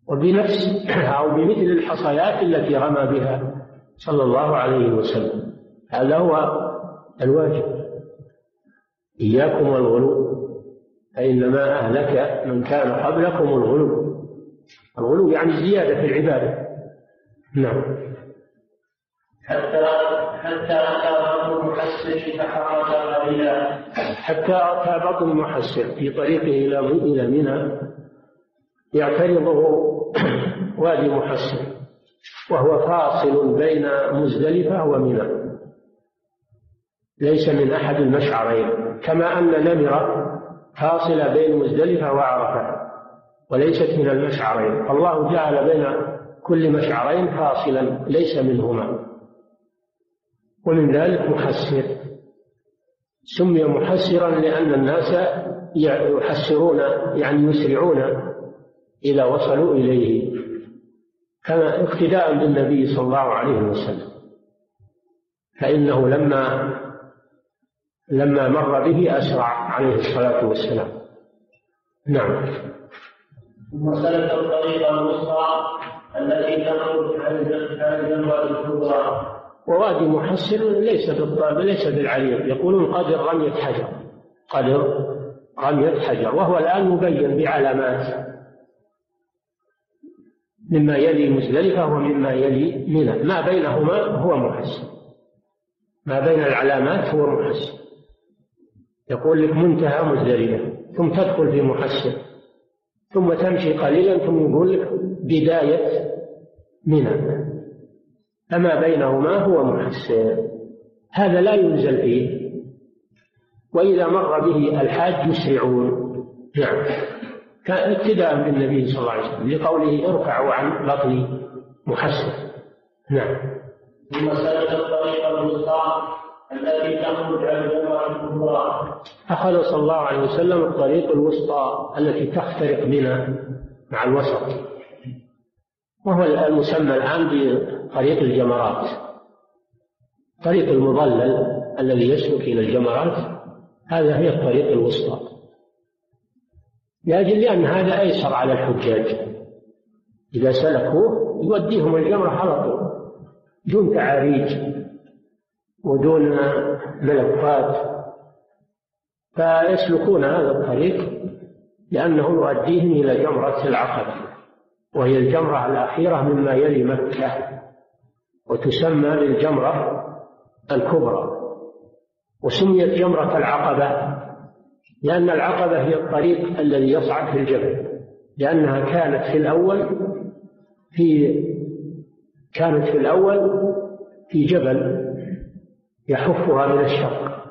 وبنفس أو بمثل الحصيات التي رمى بها صلى الله عليه وسلم. هذا هو الواجب. إياكم والغلو فإنما أهلك من كان قبلكم الغلو. الغلو يعني الزيادة في العبادة. نعم. حتى حتى أتى بطن المحسر فحرج قليلا. حتى أتى بطن المحسر في طريقه إلى إلى منى يعترضه وادي محسر، وهو فاصل بين مزدلفة ومنى، ليس من أحد المشعرين، كما أن نمرة فاصلة بين مزدلفة وعرفة وليست من المشعرين. فالله جعل بين كل مشعرين فاصلا ليس منهما، ومن ذلك محسر. سمي محسرا لأن الناس يحسرون يعني يسرعون إذا وصلوا إليه، كما اقتداء بالنبي صلى الله عليه وسلم، فإنه لما لما مر به أسرع عليه الصلاة والسلام. نعم. ثم سلك الطريق الوسطى التي تخرج عن الجنوب الكبرى. ووادي محسر ليس بالطاب ليس بالعريض، يقولون قدر رمية حجر، قدر رمية حجر، وهو الآن مبين بعلامات مما يلي مزدلفة ومما يلي منى، ما بينهما هو محسر، ما بين العلامات هو محسر. يقول لك منتهى مزدلفة ثم تدخل في محسر، ثم تمشي قليلا ثم يقول لك بداية منى، فما بينهما هو محسر. هذا لا ينزل فيه، وإذا مر به الحاج يسرعون. نعم. كان ابتداء بالنبي صلى الله عليه وسلم لقوله ارفعوا عن بطن محسر. نعم. ثم سلك الطريق الوسطى التي تخرج عن الجنوب الكبرى. أخذ صلى الله عليه وسلم الطريق الوسطى التي تخترق منى مع الوسط، وهو المسمى الآن بطريق الجمرات، طريق المظلل الذي يسلك إلى الجمرات، هذا هي الطريق الوسطى، لأجل لأن هذا أيسر على الحجاج، إذا سلكوه يوديهم الجمرة على طول دون تعاريج ودون ملفات، فيسلكون هذا الطريق لأنه يؤديهم إلى جمرة العقبة، وهي الجمرة الأخيرة مما يلي مكة، وتسمى بالجمرة الكبرى، وسميت جمرة العقبة لأن العقبة هي الطريق الذي يصعد في الجبل، لأنها كانت في الأول في كانت في الأول في جبل يحفها من الشرق،